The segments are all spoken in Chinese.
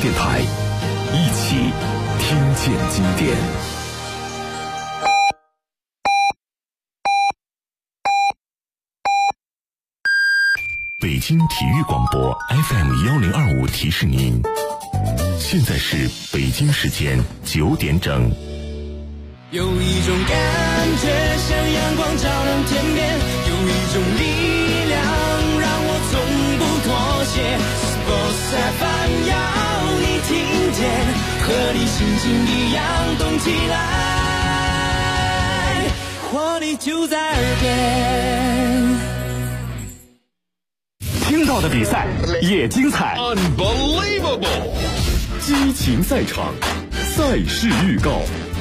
电台，一起听见经典。北京体育广播 FM1025提示您，现在是北京时间9点整。 有一种感觉像阳光照亮天边，有一种力量让我从不妥协。Sports FM 要你听见，和你心情一样动起来，活力就在耳边。 听到的比赛也精彩 Unbelievable 激情赛场，赛事预告。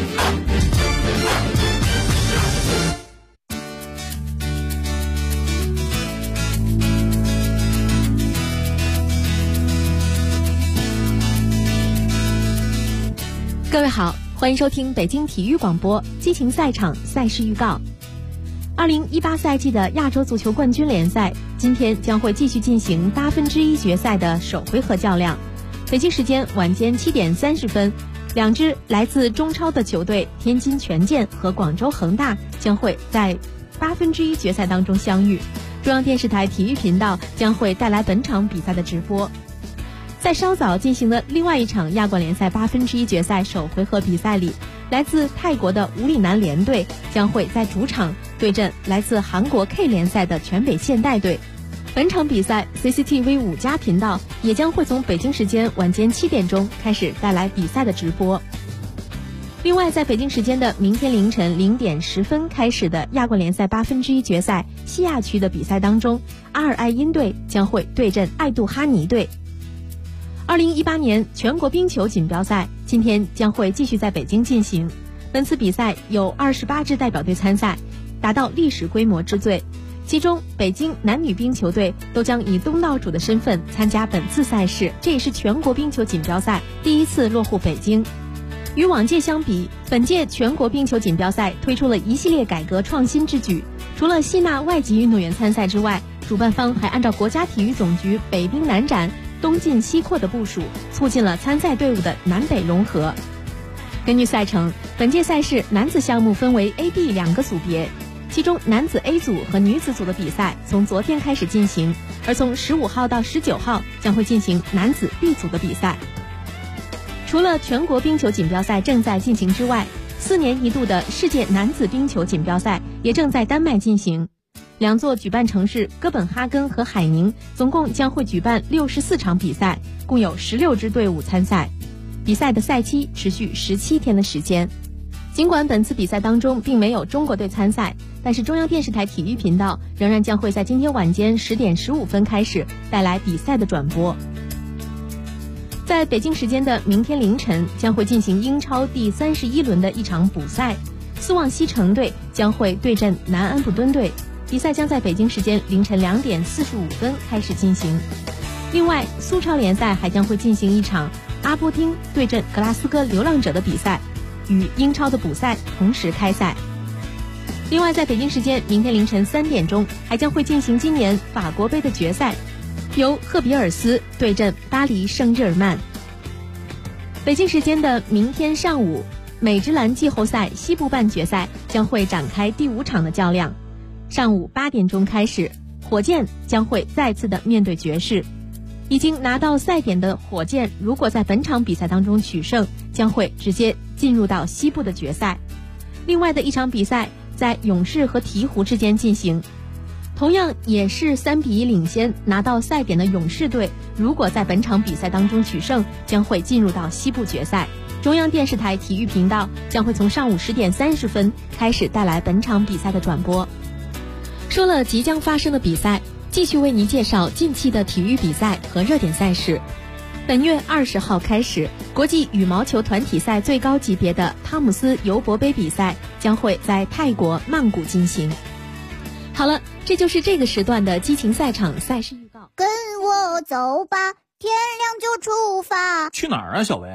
各位好，欢迎收听北京体育广播激情赛场赛事预告。2018赛季的亚洲足球冠军联赛今天将会继续进行1/8决赛的首回合较量。北京时间晚间7点30分，两支来自中超的球队天津权健和广州恒大将会在1/8决赛当中相遇。中央电视台体育频道将会带来本场比赛的直播。在稍早进行的另外一场亚冠联赛1/8决赛首回合比赛里，来自泰国的武里南联队将会在主场对阵来自韩国 K 联赛的全北现代队。本场比赛 CCTV 5+频道也将会从北京时间晚间7点钟开始带来比赛的直播。另外，在北京时间的明天凌晨0点10分开始的亚冠联赛1/8决赛西亚区的比赛当中，阿尔艾因队将会对阵爱杜哈尼队。2018年全国冰球锦标赛今天将会继续在北京进行。本次比赛有28支代表队参赛，达到历史规模之最。其中北京男女冰球队都将以东道主的身份参加本次赛事，这也是全国冰球锦标赛第一次落户北京。与往届相比，本届全国冰球锦标赛推出了一系列改革创新之举，除了吸纳外籍运动员参赛之外，主办方还按照国家体育总局北冰南展东进西扩的部署，促进了参赛队伍的南北融合。根据赛程，本届赛事男子项目分为 A、B 两个组别，其中男子 A 组和女子组的比赛从昨天开始进行，而从15号到19号将会进行男子 B 组的比赛。除了全国冰球锦标赛正在进行之外，4年一度的世界男子冰球锦标赛也正在丹麦进行。两座举办城市哥本哈根和海宁总共将会举办64场比赛，共有16支队伍参赛。比赛的赛期持续17天的时间。尽管本次比赛当中并没有中国队参赛，但是中央电视台体育频道仍然将会在今天晚间10点15分开始带来比赛的转播。在北京时间的明天凌晨将会进行英超第31轮的一场补赛，斯旺西城队将会对阵南安普敦队。比赛将在北京时间凌晨2点45分开始进行。另外，苏超联赛还将会进行一场阿波丁对阵格拉斯哥流浪者的比赛，与英超的补赛同时开赛。另外，在北京时间明天凌晨3点钟还将会进行今年法国杯的决赛，由赫比尔斯对阵巴黎圣日耳曼。北京时间的明天上午，美职篮季后赛西部半决赛将会展开第5场的较量。上午8点钟开始，火箭将会再次的面对爵士。已经拿到赛点的火箭，如果在本场比赛当中取胜，将会直接进入到西部的决赛。另外的一场比赛在勇士和鹈鹕之间进行，同样也是3比1领先拿到赛点的勇士队，如果在本场比赛当中取胜，将会进入到西部决赛。中央电视台体育频道将会从上午10点30分开始带来本场比赛的转播。说了即将发生的比赛，继续为您介绍近期的体育比赛和热点赛事。本月20号开始，国际羽毛球团体赛最高级别的汤姆斯尤伯杯比赛将会在泰国曼谷进行。好了，这就是这个时段的激情赛场赛事预告。 跟我走吧，天亮就出发。 去哪儿啊，小薇？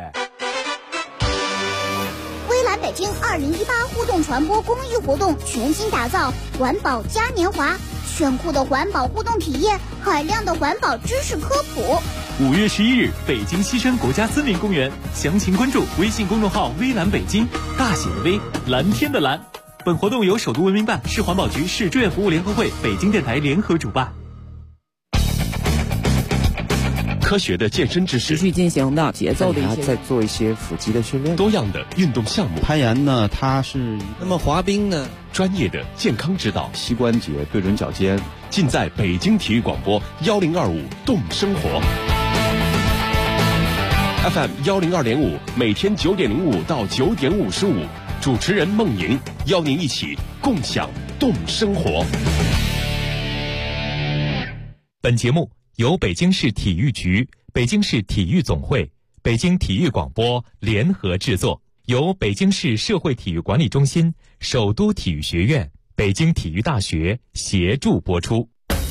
微蓝北京2018互动传播公益活动全新打造环保嘉年华，炫酷的环保互动体验，海量的环保知识科普， 5月11日，北京西山国家森林公园，详情关注微信公众号“微蓝北京”，大写的微，蓝天的蓝。本活动由首都文明办、市环保局、市志愿服务联合会、北京电台联合主办。 科学的健身知识， 持续进行的节奏的一些， 在做一些腹肌的训练， 多样的运动项目， 攀岩呢，它是那么滑冰呢， 专业的健康指导， 膝关节对准脚尖， 尽在北京体育广播1025动生活 FM 102.5，每天9点05到9点55，主持人孟莹邀您一起共享动生活。 本节目由北京市体育局、北京市体育总会、北京体育广播联合制作，由北京市社会体育管理中心、首都体育学院、北京体育大学协助播出。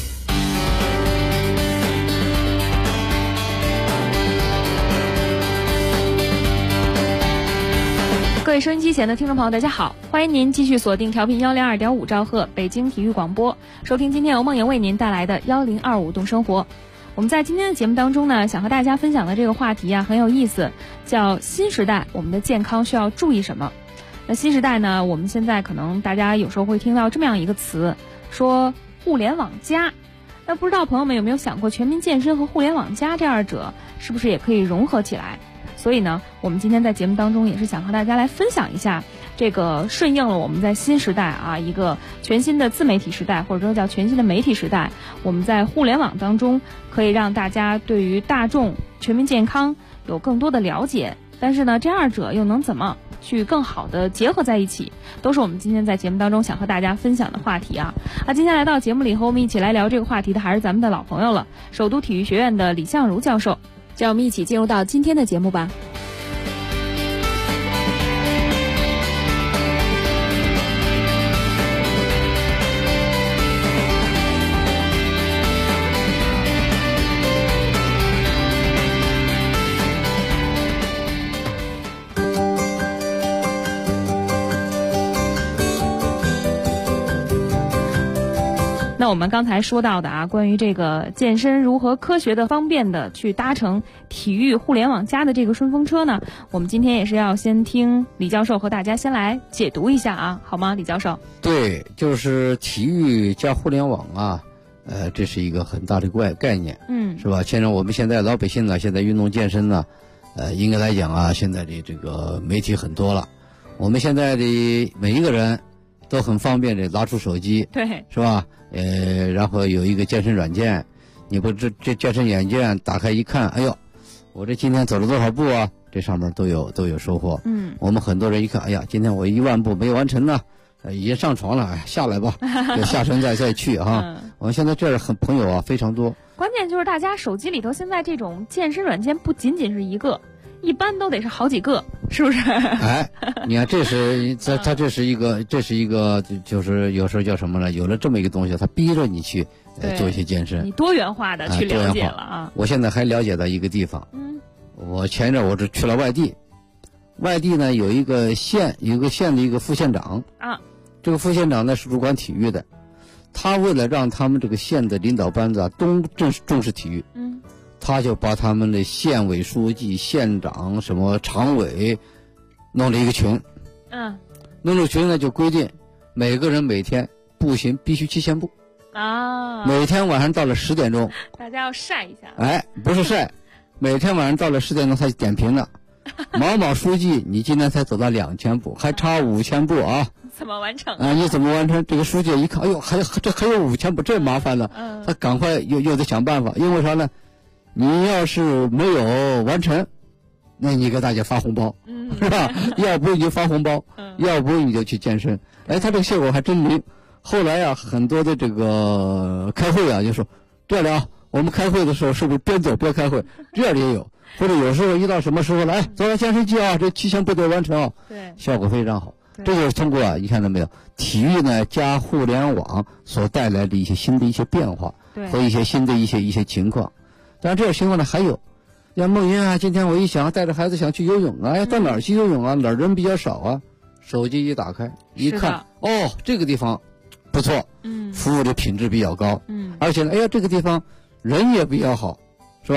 各位收音机前的听众朋友，大家好，欢迎您继续锁定调频102.5兆赫北京体育广播，收听今天由梦莹为您带来的1025动生活。我们在今天的节目当中呢，想和大家分享的这个话题啊很有意思，叫新时代我们的健康需要注意什么。那新时代呢，我们现在可能大家有时候会听到这么样一个词，说互联网加。那不知道朋友们有没有想过，全民健身和互联网加这二者是不是也可以融合起来？所以呢，我们今天在节目当中也是想和大家来分享一下这个顺应了我们在新时代啊一个全新的自媒体时代，或者说叫全新的媒体时代，我们在互联网当中可以让大家对于大众全民健康有更多的了解，但是呢这二者又能怎么去更好的结合在一起，都是我们今天在节目当中想和大家分享的话题啊。今天来到节目里和我们一起来聊这个话题的还是咱们的老朋友了，首都体育学院的李相如教授。就让我们一起进入到今天的节目吧。那我们刚才说到的啊，关于这个健身如何科学的、方便的去搭乘体育互联网加的这个顺风车呢，我们今天也是要先听李教授和大家先来解读一下啊，好吗，李教授？ 对，就是体育加互联网啊，这是一个很大的概念，是吧？我们现在老百姓呢，现在运动健身呢，应该来讲啊，现在的这个媒体很多了，我们现在的每一个人都很方便的拿出手机， 对， 是吧？然后有一个健身软件，你不这健身软件打开一看，哎呦，我这今天走了多少步啊？这上面都有收获。我们很多人一看，哎呀，今天我1万步没有完成呢，已经上床了，哎，下来吧，就下沉再去哈。我们现在这儿朋友啊非常多。 关键就是大家手机里头现在这种健身软件不仅仅是一个，一般都得是好几个，是不是？ 哎，你看，这是一个，就是有时候叫什么呢？有了这么一个东西，它逼着你去做一些健身， 你多元化的去了解了啊。 我现在还了解到一个地方，我前一阵我是去了外地呢有一个县的一个副县长啊，这个副县长呢是主管体育的，他为了让他们这个县的领导班子啊都重视体育，他就把他们的县委书记、县长、什么常委弄了一个群，弄了群呢就规定每个人每天步行必须7000步啊，每天晚上到了10点钟， 大家要晒一下。 哎，不是晒，每天晚上到了10点钟他就点评了，某某书记，你今天才走到2000步，还差5000步啊！ 怎么完成啊？你怎么完成？这个书记一看，哎呦，还有5000步，这麻烦了，他赶快又得想办法，因为啥呢？你要是没有完成，那你给大家发红包，是吧？要不你就发红包，要不你就去健身。哎，他这个效果还真灵。后来啊，很多的这个开会啊，就说这样的啊，我们开会的时候是不是边走边开会？这样的也有，或者有时候一到什么时候了，哎，走到健身机啊，这7000步得完成啊，对，效果非常好。这就是通过啊，你看到没有？体育呢加互联网所带来的一些新的一些变化，和一些新的一些情况。当然这种情况呢还有，像梦云啊，今天我一想带着孩子想去游泳啊，哎，到哪儿去游泳啊？哪儿人比较少啊？手机一打开一看，哦，这个地方不错，服务的品质比较高，而且呢，哎呀，这个地方人也比较好，是吧？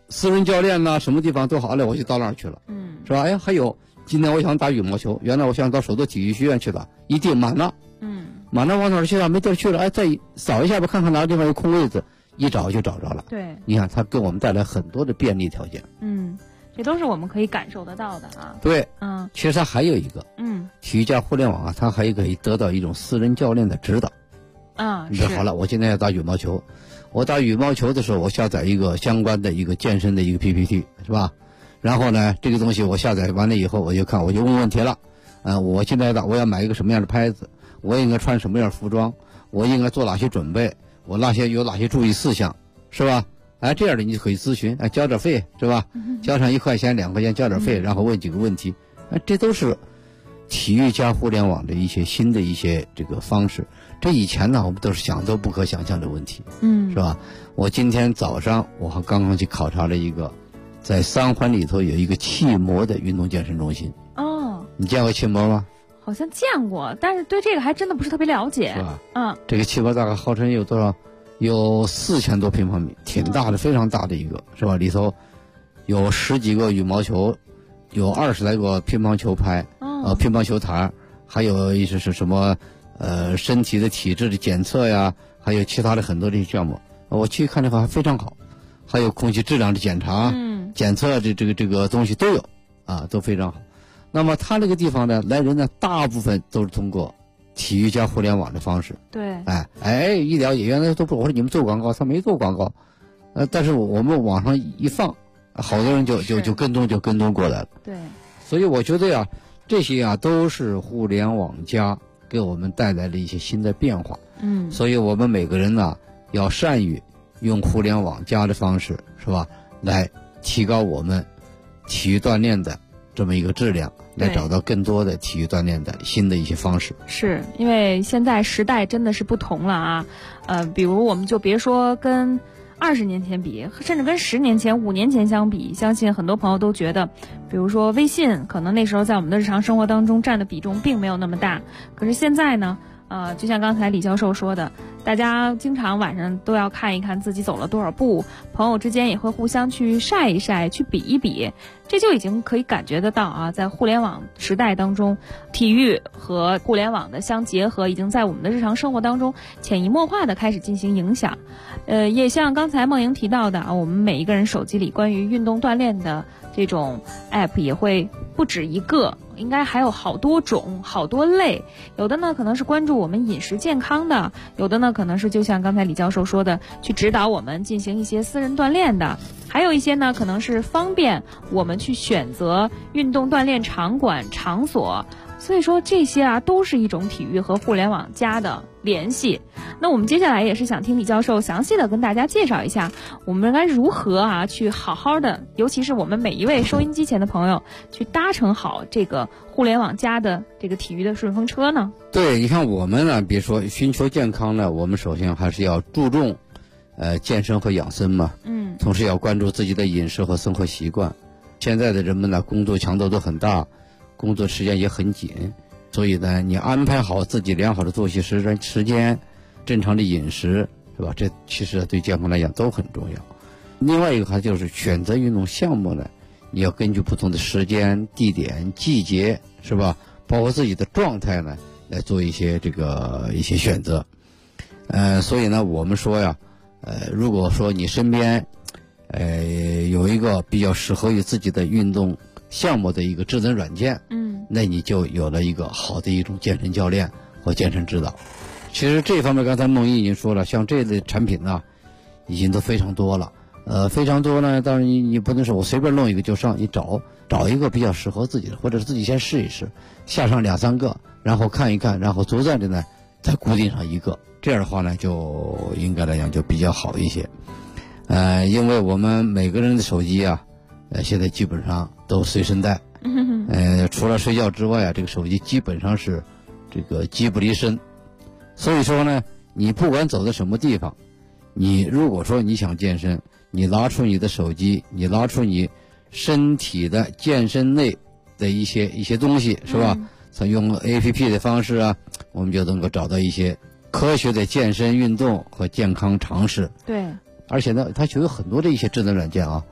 私人教练呐，什么地方都好了，我就到那儿去了，是吧？哎，还有今天我想打羽毛球，原来我想到首都体育学院去打，一定满了，满了往哪儿去了？没地儿去了，哎，再扫一下吧，看看哪个地方有空位子，一找就找着了。 对， 你看它给我们带来很多的便利条件。 这都是我们可以感受得到的啊。 对，其实它还有一个，体育加互联网啊，它还可以得到一种私人教练的指导。你说好了，我今天要打羽毛球，我打羽毛球的时候，我下载一个相关的一个健身的一个 PPT， 是吧？然后呢，这个东西我下载完了以后，我就问问题了。我现在我要买一个什么样的拍子，我应该穿什么样的服装，我应该做哪些准备，我有哪些注意事项，是吧？哎，这样的你就可以咨询，哎，交点费，是吧？交上1块钱、2块钱，交点费，然后问几个问题，哎，这都是体育加互联网的一些新的一些这个方式。这以前呢，我们都是想都不可想象的问题，是吧？我今天早上我还刚刚去考察了一个，在3环里头有一个气模的运动健身中心。你见过气模吗？ 好像见过，但是对这个还真的不是特别了解， 是吧？这个气模大概号称有多少？有4000多平方米，挺大的，非常大的一个，是吧？里头有10几个羽毛球，有20来个乒乓球拍，乒乓球台，还有一些是什么身体的体质的检测呀，还有其他的很多的项目。我去看的话还非常好，还有空气质量的检查、检测的这个东西都有啊，都非常好。那么它那个地方呢，来人呢大部分都是通过体育加互联网的方式。 对， 一了解，原来都不，我说你们做广告，他没做广告，但是我们网上一放，好多人就跟踪过来了。 对， 所以我觉得呀，这些啊都是互联网加给我们带来了一些新的变化。所以我们每个人呢要善于用互联网加的方式，是吧？来提高我们体育锻炼的这么一个质量，来找到更多的体育锻炼的新的一些方式。 是因为现在时代真的是不同了啊，比如我们就别说跟20年前比，甚至跟10年前、5年前相比，相信很多朋友都觉得，比如说微信，可能那时候在我们的日常生活当中占的比重并没有那么大。可是现在呢，就像刚才李教授说的，大家经常晚上都要看一看自己走了多少步，朋友之间也会互相去晒一晒，去比一比，这就已经可以感觉得到啊，在互联网时代当中，体育和互联网的相结合，已经在我们的日常生活当中潜移默化的开始进行影响。也像刚才梦莹提到的啊，我们每一个人手机里关于运动锻炼的这种 app 也会不止一个，应该还有好多种、好多类。有的呢可能是关注我们饮食健康的，有的呢可能是就像刚才李教授说的，去指导我们进行一些私人锻炼的，还有一些呢可能是方便我们去选择运动锻炼场馆、场所。所以说这些啊都是一种体育和互联网加的联系。那我们接下来也是想听李教授详细的跟大家介绍一下，我们该如何啊去好好的，尤其是我们每一位收音机前的朋友，去搭乘好这个互联网加的这个体育的顺风车呢？对，你看我们呢，比如说寻求健康呢，我们首先还是要注重健身和养生嘛，同时要关注自己的饮食和生活习惯。现在的人们呢，工作强度都很大，工作时间也很紧，所以呢，你安排好自己良好的作息时间，正常的饮食，是吧？这其实对健康来讲都很重要。另外一个还就是选择运动项目呢，你要根据不同的时间、地点、季节，是吧？包括自己的状态呢，来做一些一些选择。所以呢，我们说呀，如果说你身边有一个比较适合于自己的运动项目的一个智能软件，那你就有了一个好的一种健身教练或健身指导。其实这方面刚才梦一已经说了，像这类产品呢，已经都非常多了。非常多呢，当然你不能说我随便弄一个就上，你找一个比较适合自己的，或者是自己先试一试，下上2、3个，然后看一看，然后逐渐的呢再固定上一个，这样的话呢就应该来讲就比较好一些。因为我们每个人的手机啊，现在基本上都随身带，除了睡觉之外啊，这个手机基本上是机不离身。所以说呢，你不管走到什么地方，你如果说你想健身，你拿出你的手机，你拿出你身体的健身类的一些东西，是吧？用 APP 的方式啊，我们就能够找到一些科学的健身运动和健康常识。对，而且呢，它就有很多的一些智能软件啊，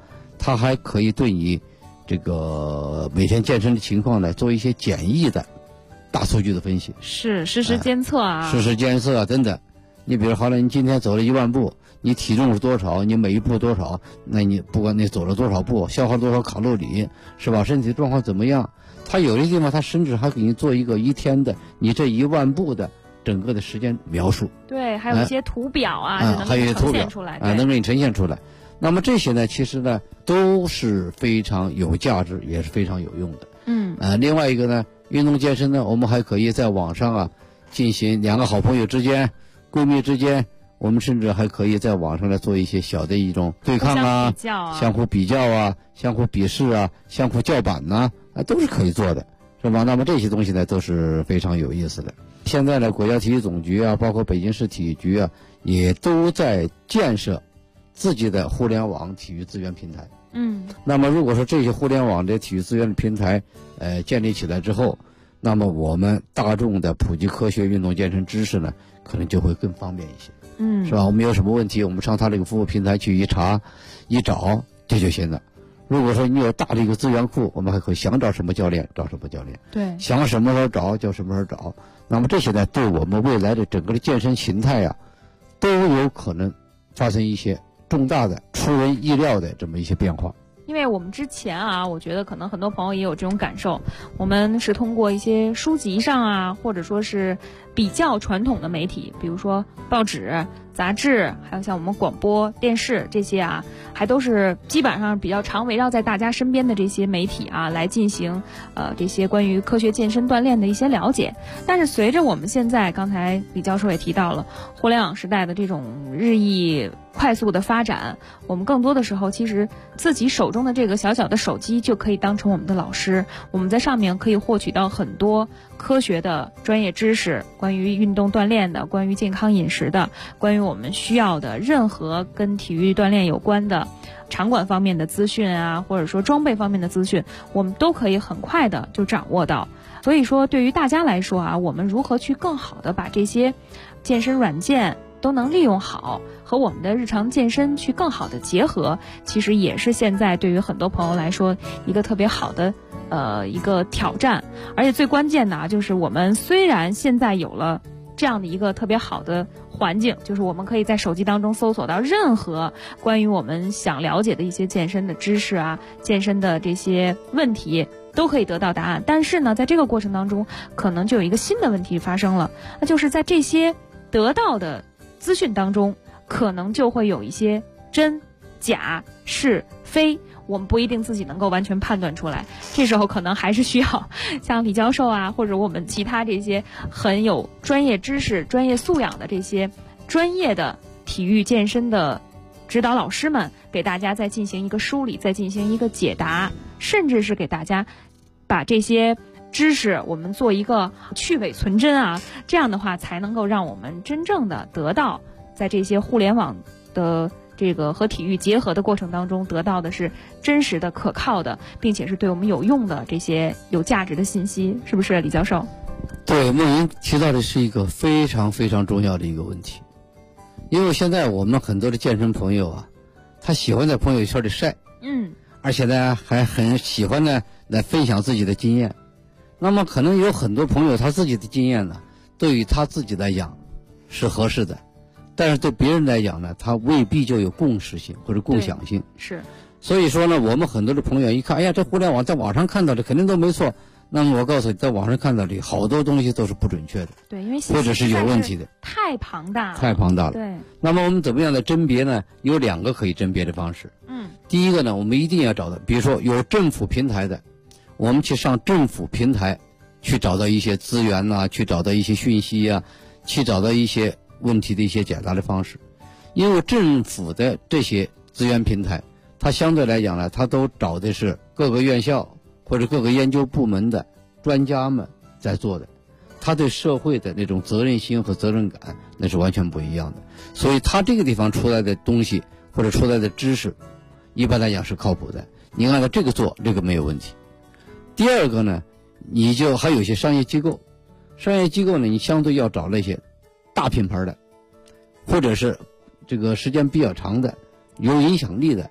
它还可以对你这个每天健身的情况呢做一些简易的大数据的分析， 是实时监测啊， 实时监测啊等等。你比如好了，你今天走了1万步，你体重是多少，你每一步多少，那你不管你走了多少步，消耗多少卡路里，是吧？身体状况怎么样？它有的地方它甚至还给你做一个1天的你这1万步的整个的时间描述。 对，还有一些图表啊，就能还有给你呈图表现出来， 能给你呈现出来。那么这些呢，其实呢都是非常有价值，也是非常有用的。另外一个呢，运动健身呢，我们还可以在网上啊进行2个好朋友之间、闺蜜之间，我们甚至还可以在网上来做一些小的一种对抗啊、相互比较啊、相互比试啊、相互叫板呐，都是可以做的，是吧？那么这些东西呢都是非常有意思的。现在呢，国家体育总局啊，包括北京市体育局啊，也都在建设自己的互联网体育资源平台。那么如果说这些互联网的体育资源的平台建立起来之后，那么我们大众的普及科学运动健身知识呢，可能就会更方便一些。是吧？我们有什么问题，我们上他这个服务平台去一查一找，这就行了。如果说你有大的一个资源库，我们还可以想找什么教练找什么教练， 对， 想什么时候找就什么时候找。那么这些呢，对我们未来的整个的健身形态啊，都有可能发生一些重大的、出人意料的这么一些变化。 因为我们之前啊，我觉得可能很多朋友也有这种感受，我们是通过一些书籍上啊，或者说是比较传统的媒体，比如说报纸、杂志，还有像我们广播电视这些啊，还都是基本上比较常围绕在大家身边的这些媒体啊，来进行这些关于科学健身锻炼的一些了解。但是随着我们现在刚才李教授也提到了互联网时代的这种日益快速的发展，我们更多的时候其实自己手中的这个小小的手机就可以当成我们的老师，我们在上面可以获取到很多科学的专业知识，关于运动锻炼的，关于健康饮食的，关于我们需要的任何跟体育锻炼有关的场馆方面的资讯啊，或者说装备方面的资讯，我们都可以很快的就掌握到。所以说对于大家来说啊，我们如何去更好的把这些健身软件都能利用好，和我们的日常健身去更好的结合，其实也是现在对于很多朋友来说一个特别好的一个挑战。而且最关键的啊，就是我们虽然现在有了这样的一个特别好的环境，就是我们可以在手机当中搜索到任何关于我们想了解的一些健身的知识啊，健身的这些问题都可以得到答案。但是呢，在这个过程当中可能就有一个新的问题发生了，那就是在这些得到的资讯当中，可能就会有一些真假是非，我们不一定自己能够完全判断出来。这时候可能还是需要像李教授啊，或者我们其他这些很有专业知识、专业素养的这些专业的体育健身的指导老师们，给大家再进行一个梳理，再进行一个解答，甚至是给大家把这些知识我们做一个去伪存真啊，这样的话才能够让我们真正的得到在这些互联网的这个和体育结合的过程当中得到的是真实的、可靠的，并且是对我们有用的这些有价值的信息，是不是李教授？ 对，梦莹提到的是一个非常非常重要的一个问题。因为现在我们很多的健身朋友啊，他喜欢在朋友圈里晒，而且呢还很喜欢呢来分享自己的经验。那么可能有很多朋友他自己的经验呢，对于他自己来讲是合适的，但是对别人来讲呢，他未必就有共识性或者共享性。 是， 所以说呢，我们很多的朋友一看，哎呀，这互联网在网上看到的肯定都没错。那么我告诉你，在网上看到的好多东西都是不准确的， 对，因为或者是有问题的， 太庞大了， 太庞大了。 对。 那么我们怎么样的甄别呢？有2个可以甄别的方式。第一个呢，我们一定要找到，比如说有政府平台的，我们去上政府平台去找到一些资源呐，去找到一些讯息啊，去找到一些问题的一些解答的方式。因为政府的这些资源平台，它相对来讲呢，它都找的是各个院校或者各个研究部门的专家们在做的，他对社会的那种责任心和责任感那是完全不一样的。所以他这个地方出来的东西或者出来的知识，一般来讲是靠谱的，你按照这个做，这个没有问题。第二个呢，你就还有一些商业机构，商业机构呢，你相对要找那些大品牌的，或者是这个时间比较长的、有影响力的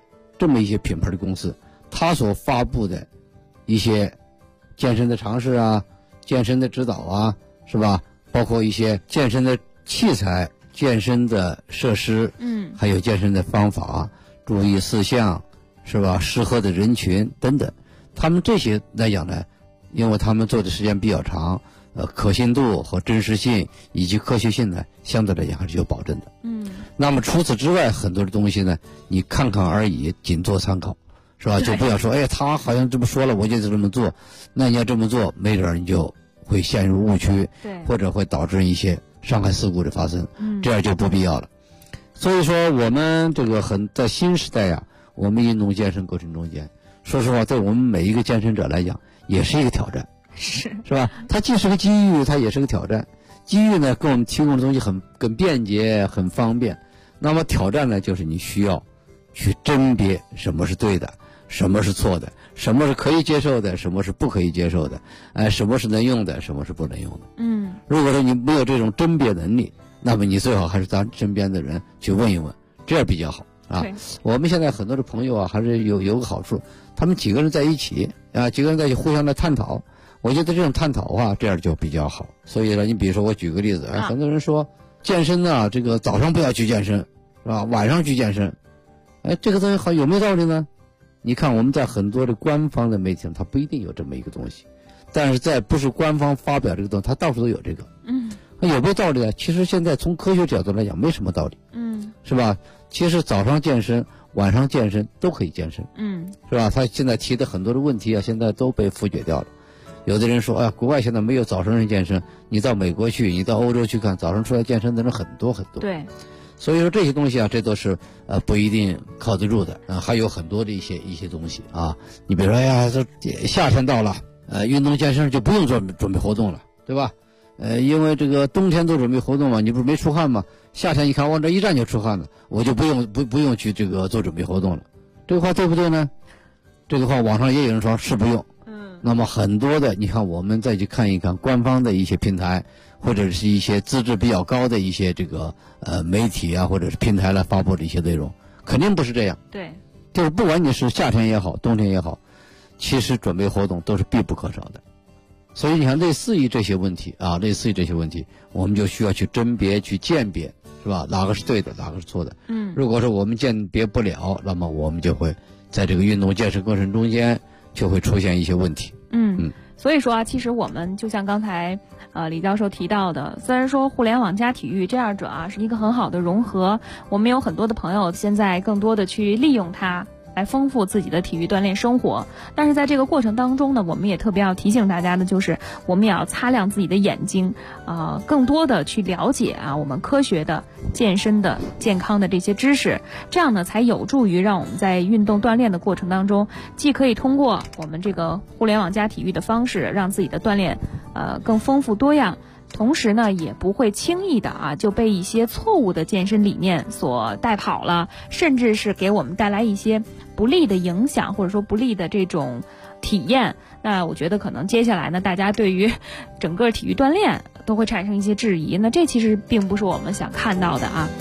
这么一些品牌的公司，他所发布的一些健身的常识啊、健身的指导啊，是吧？包括一些健身的器材、健身的设施，还有健身的方法、注意事项，是吧？适合的人群等等，他们这些来讲呢，因为他们做的时间比较长，可信度和真实性以及科学性呢，相对来讲还是有保证的。那么除此之外，很多的东西呢，你看看而已，仅做参考，是吧？就不要说，哎，他好像这么说了，我就这么做。那你要这么做，没准你就会陷入误区，或者会导致一些伤害事故的发生，这样就不必要了。所以说，我们这个在新时代呀，我们运动健身过程中间，说实话，对我们每一个健身者来讲，也是一个挑战，是吧？它既是个机遇，它也是个挑战。机遇呢，给我们提供的东西很便捷、很方便。那么挑战呢，就是你需要去甄别什么是对的，什么是错的，什么是可以接受的，什么是不可以接受的，什么是能用的，什么是不能用的。如果说你没有这种甄别能力，那么你最好还是咱身边的人去问一问，这样比较好啊。我们现在很多的朋友啊，还是有个好处，他们几个人在一起啊，几个人在一起互相的探讨。我觉得这种探讨啊，这样就比较好。所以呢，你比如说我举个例子，很多人说健身啊，这个早上不要去健身，是吧？晚上去健身，这个东西好有没有道理呢？你看我们在很多的官方的媒体上，它不一定有这么一个东西，但是在不是官方发表这个东西，它到处都有这个。有没有道理呢？其实现在从科学角度来讲，没什么道理。是吧？其实早上健身、晚上健身都可以健身。是吧？他现在提的很多的问题啊，现在都被否决掉了。有的人说，哎呀，国外现在没有早上人健身，你到美国去，你到欧洲去看，早上出来健身的人很多很多。对，所以说这些东西啊，这都是不一定靠得住的还有很多的一些东西啊。你比如说，哎呀，这夏天到了，运动健身就不用准备活动了，对吧？因为这个冬天都准备活动嘛，你不是没出汗吗？夏天一看往这一站就出汗了，我就不用去这个做准备活动了。这个话对不对呢？这个话网上也有人说是不用。那么很多的，你看我们再去看一看官方的一些平台，或者是一些资质比较高的一些这个媒体啊，或者是平台来发布的一些内容，肯定不是这样。对，就是不管你是夏天也好，冬天也好，其实准备活动都是必不可少的。所以你看，类似于这些问题，我们就需要去甄别、去鉴别，是吧？哪个是对的，哪个是错的？如果说我们鉴别不了，那么我们就会在这个运动健身过程中间就会出现一些问题。 所以说啊，其实我们就像刚才李教授提到的，虽然说互联网加体育这二者啊是一个很好的融合，我们有很多的朋友现在更多的去利用它来丰富自己的体育锻炼生活，但是在这个过程当中呢，我们也特别要提醒大家的就是，我们也要擦亮自己的眼睛，更多的去了解我们科学的健身的健康的这些知识，这样呢才有助于让我们在运动锻炼的过程当中，既可以通过我们这个互联网加体育的方式，让自己的锻炼更丰富多样。同时呢，也不会轻易的就被一些错误的健身理念所带跑了，甚至是给我们带来一些不利的影响，或者说不利的这种体验。那我觉得可能接下来呢，大家对于整个体育锻炼都会产生一些质疑，那这其实并不是我们想看到的啊。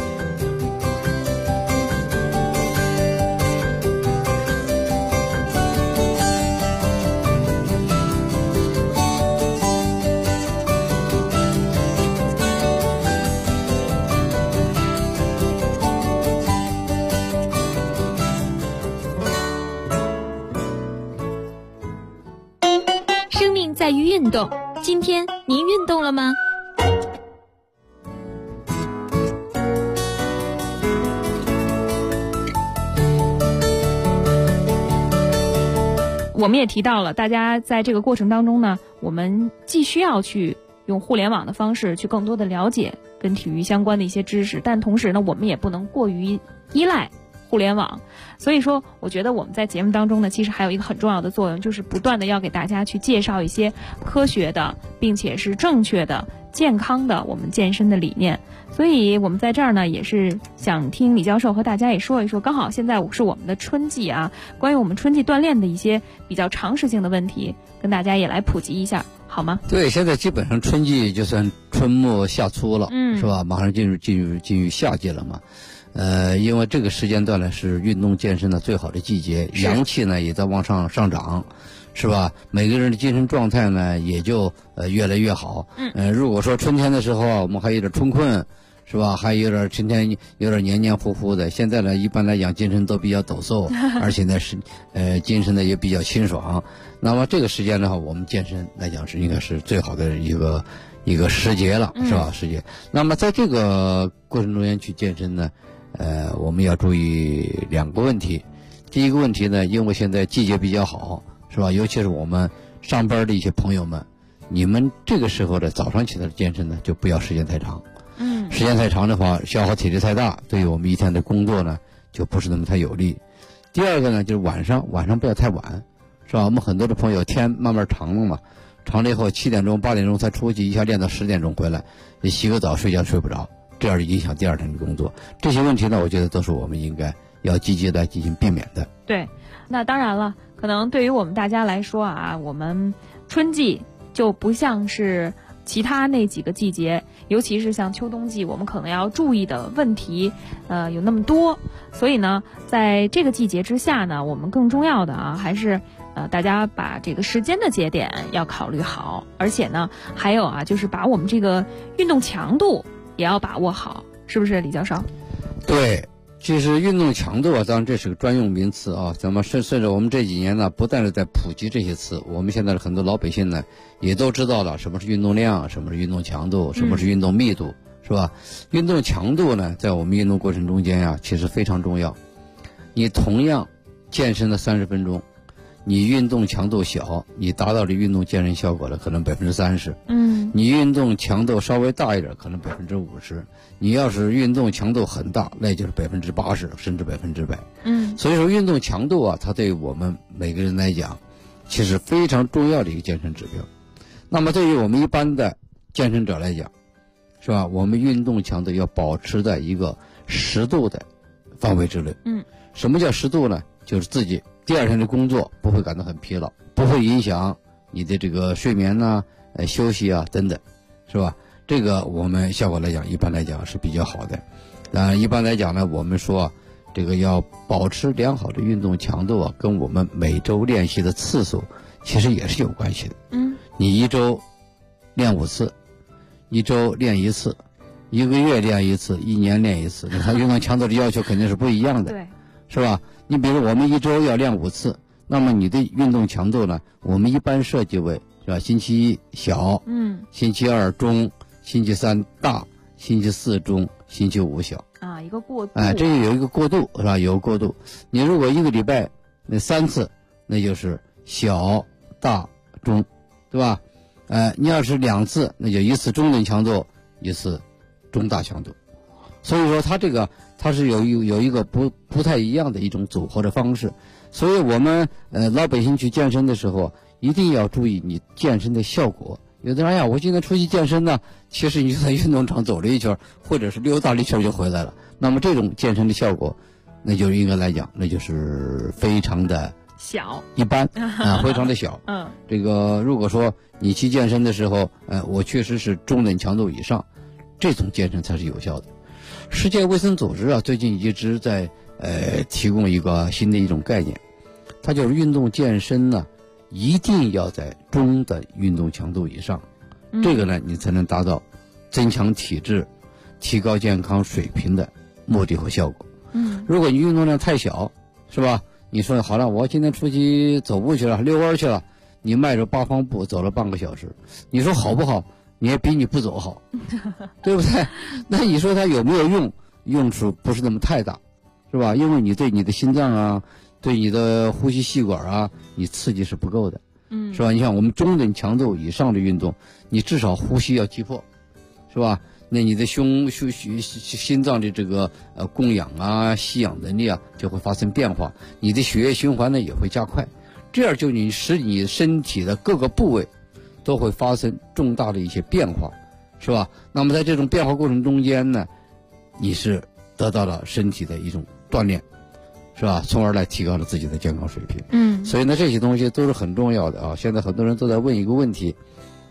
在于运动，今天您运动了吗？ 我们也提到了，大家在这个过程当中呢，我们既需要去用互联网的方式去更多的了解跟体育相关的一些知识，但同时呢，我们也不能过于依赖互联网。所以说我觉得我们在节目当中呢，其实还有一个很重要的作用，就是不断的要给大家去介绍一些科学的并且是正确的健康的我们健身的理念。所以我们在这儿呢，也是想听李教授和大家也说一说，刚好现在是我们的春季关于我们春季锻炼的一些比较常识性的问题，跟大家也来普及一下好吗？ 对，现在基本上春季就算春末夏初了，是吧？马上进入夏季了嘛。 因为这个时间段呢是运动健身的最好的季节，阳气呢也在往上涨，是吧？每个人的精神状态呢也就越来越好。如果说春天的时候啊，我们还有点春困，是吧？还有点春天有点黏黏糊糊的。现在呢，一般来讲精神都比较抖擞，而且呢是精神呢也比较清爽。那么这个时间的话，我们健身来讲是应该是最好的一个时节了，是吧？时节。那么在这个过程中间去健身呢，我们要注意2个问题。第一个问题呢，因为现在季节比较好，是吧？尤其是我们上班的一些朋友们，你们这个时候的早上起来的健身呢，就不要时间太长。时间太长的话，消耗体力太大，对于我们一天的工作呢，就不是那么太有利。第二个呢，就是晚上不要太晚，是吧？我们很多的朋友天慢慢长了嘛，长了以后7点钟8点钟才出去，一下练到10点钟回来，你洗个澡睡觉睡不着，这样影响第二天的工作。这些问题呢，我觉得都是我们应该要积极来进行避免的。 对，那当然了，可能对于我们大家来说啊，我们春季就不像是其他那几个季节，尤其是像秋冬季，我们可能要注意的问题有那么多。所以呢，在这个季节之下呢，我们更重要的啊，还是大家把这个时间的节点要考虑好，而且呢，还有啊，就是把我们这个运动强度也要把握好，是不是李教授？ 对。其实运动强度啊，当然这是个专用名词啊。咱们甚至我们这几年呢，不但是在普及这些词，我们现在的很多老百姓呢，也都知道了什么是运动量，什么是运动强度，什么是运动密度，是吧？运动强度呢，在我们运动过程中间呀，其实非常重要。你同样健身的30分钟，你运动强度小，你达到的运动健身效果的可能30%。你运动强度稍微大一点，可能50%。你要是运动强度很大，那就是80%甚至100%。所以说运动强度啊，它对我们每个人来讲，其实非常重要的一个健身指标。那么对于我们一般的健身者来讲，是吧？我们运动强度要保持在一个适度的范围之内。什么叫适度呢？就是自己第二天的工作不会感到很疲劳，不会影响你的这个睡眠呐、休息啊等等，是吧？这个我们效果来讲，一般来讲是比较好的。一般来讲呢，我们说这个要保持良好的运动强度啊，跟我们每周练习的次数其实也是有关系的。你1周练5次，1周练1次，1个月练1次，1年练1次，你看运动强度的要求肯定是不一样的， 对， 是吧？你比如我们1周要练5次，那么你的运动强度呢，我们一般设计为是吧？星期1小，星期2中，星期3大，星期4中，星期5小啊，一个过渡。 这有一个过渡，是吧？有个过渡。你如果1个礼拜那3次，那就是小大中，对吧？你要是2次，那就1次中等强度，1次中大强度。所以说它是有一个不太一样的一种组合的方式。所以我们老百姓去健身的时候，一定要注意你健身的效果。有的人呀，我今天出去健身呢，其实你就在运动场走了一圈，或者是溜达了一圈就回来了。那么这种健身的效果，那就应该来讲，那就是非常的小， 一般啊，非常的小。这个如果说你去健身的时候，我确实是中等强度以上，这种健身才是有效的。世界卫生组织啊，最近一直在提供一个新的一种概念，它就是运动健身呢，一定要在中的运动强度以上，这个呢，你才能达到增强体质、提高健康水平的目的和效果。如果你运动量太小，是吧？你说好了，我今天出去走步去了，遛弯去了，你迈着8方步走了半个小时，你说好不好？你也比你不走好，对不对？那你说它有没有用？用处不是那么太大，是吧？因为你对你的心脏啊，对你的呼吸细管啊，你刺激是不够的，是吧？你像我们中等强度以上的运动，你至少呼吸要急迫，是吧？那你的心脏的这个供氧啊、吸氧能力啊就会发生变化，你的血液循环呢也会加快，这样就使你身体的各个部位都会发生重大的一些变化，是吧？那么在这种变化过程中间呢，你是得到了身体的一种锻炼，是吧？从而来提高了自己的健康水平。所以呢，这些东西都是很重要的啊。现在很多人都在问一个问题，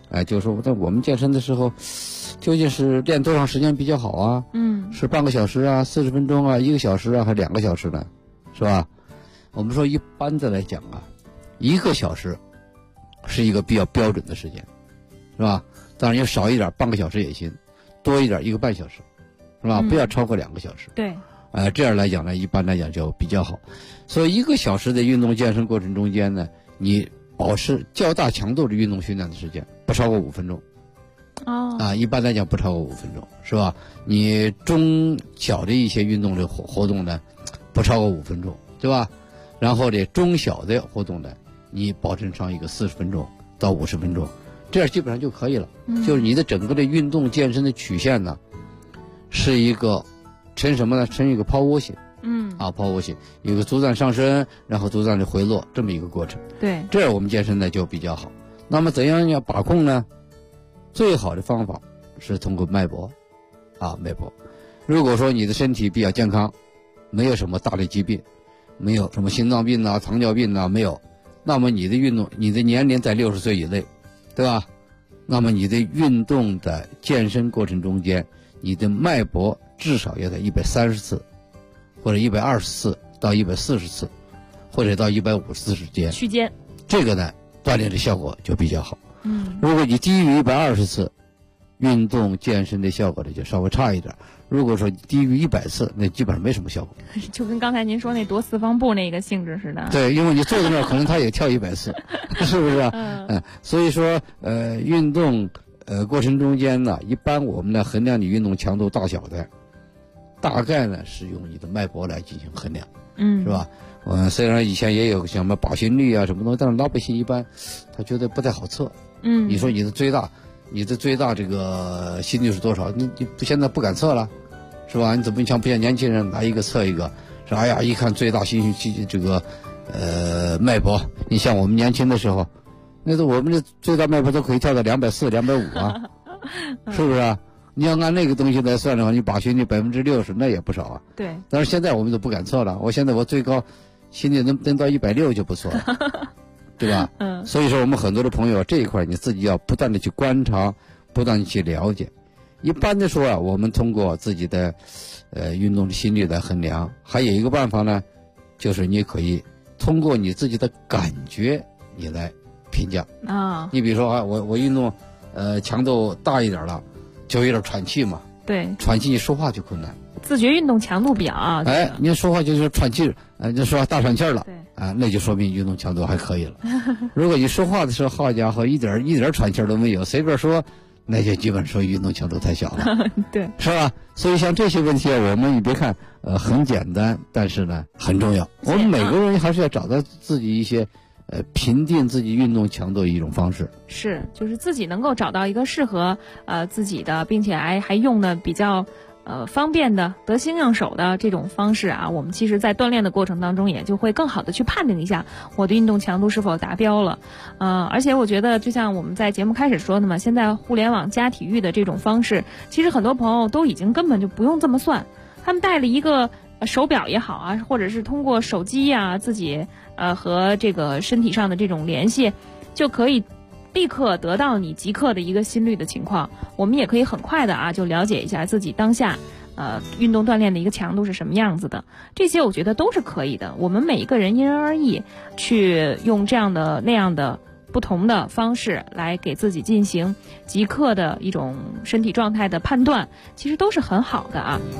就是说在我们健身的时候，究竟是练多长时间比较好啊？是半个小时啊，40分钟啊，1个小时啊，还是2个小时呢？是吧？我们说一般的来讲啊，1个小时是一个比较标准的时间，是吧？当然要少一点，半个小时也行，多一点1个半小时，是吧？不要超过2个小时。 对。 这样来讲呢，一般来讲就比较好。所以1个小时的运动健身过程中间呢，你保持较大强度的运动训练的时间不超过5分钟。一般来讲不超过5分钟，是吧？你中小的一些运动的活动呢，不超过5分钟，对吧？然后呢，中小的活动呢，你保证上一个40分钟到50分钟，这样基本上就可以了。就是你的整个的运动健身的曲线呢，是一个呈什么呢？呈一个抛物型。抛物型，有个足掌上升，然后足掌的回落，这么一个过程。 对， 这样我们健身呢就比较好。那么怎样要把控呢？最好的方法是通过脉搏，脉搏。如果说你的身体比较健康，没有什么大的疾病，没有什么心脏病啊、糖尿病啊，没有，那么你的运动，你的年龄在60岁以内，对吧？那么你的运动的健身过程中间，你的脉搏至少要在130次，或者120次到140次，或者到150次之间区间。 这个呢，锻炼的效果就比较好。如果你低于120次，运动健身的效果呢就稍微差一点。如果说低于100次，那基本上没什么效果。 就跟刚才您说那踱4方步那个性质似的。 对，因为你坐在那儿，可能他也跳100次，是不是？所以说运动过程中间呢，一般我们呢衡量你运动强度大小的，大概呢是用你的脉搏来进行衡量，是吧？虽然以前也有什么靶心率啊什么东西，但是老百姓一般他觉得不太好测。你说你的最大这个心率是多少？你现在不敢测了，是吧？你怎么不像年轻人拿一个测一个？是哎呀，一看最大心率这个脉搏，你像我们年轻的时候，那是我们的最大脉搏都可以跳到240、250啊，是不是啊？你要按那个东西来算的话，你靶心率60%，那也不少啊。 对。 但是现在我们都不敢测了，我最高心率能到160就不错了。对吧？所以说我们很多的朋友这一块你自己要不断的去观察，不断的去了解。一般的说我们通过自己的运动的心率来衡量，还有一个办法呢，就是你可以通过你自己的感觉你来评价。你比如说我运动强度大一点了，就有点喘气嘛。对，喘气你说话就困难。 自觉运动强度表啊。 你说话就是喘气，就说话大喘气了。对。那就说明运动强度还可以了。如果你说话的时候，好家伙，一点喘气都没有，随便说，那就基本说运动强度太小了。 对， 是吧？所以像这些问题我们你别看很简单，但是呢很重要。我们每个人还是要找到自己一些评定自己运动强度的一种方式。 是，就是自己能够找到一个适合自己的，并且还用的比较方便的、得心应手的这种方式啊，我们其实在锻炼的过程当中也就会更好的去判定一下我的运动强度是否达标了。而且我觉得就像我们在节目开始说的嘛，现在互联网加体育的这种方式，其实很多朋友都已经根本就不用这么算，他们带了一个手表也好啊，或者是通过手机啊自己和这个身体上的这种联系，就可以立刻得到你即刻的一个心率的情况。我们也可以很快的就了解一下自己当下运动锻炼的一个强度是什么样子的，这些我觉得都是可以的。我们每一个人因人而异，去用这样的那样的不同的方式来给自己进行即刻的一种身体状态的判断，其实都是很好的啊。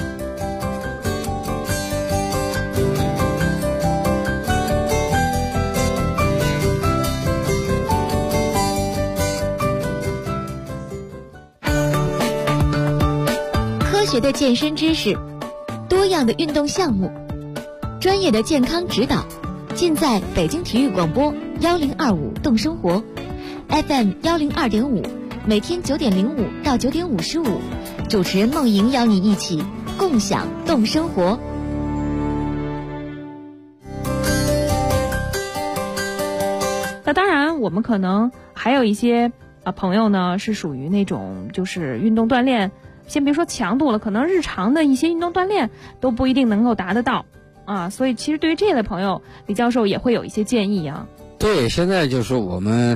科学的健身知识，多样的运动项目，专业的健康指导，尽在北京体育广播1025动生活 FM 102.5，每天9点05到9点55，主持人梦莹邀你一起共享动生活。 那当然我们可能还有一些朋友呢是属于那种就是运动锻炼，先别说强度了，可能日常的一些运动锻炼都不一定能够达得到所以其实对于这类朋友，李教授也会有一些建议啊。 对，现在就是我们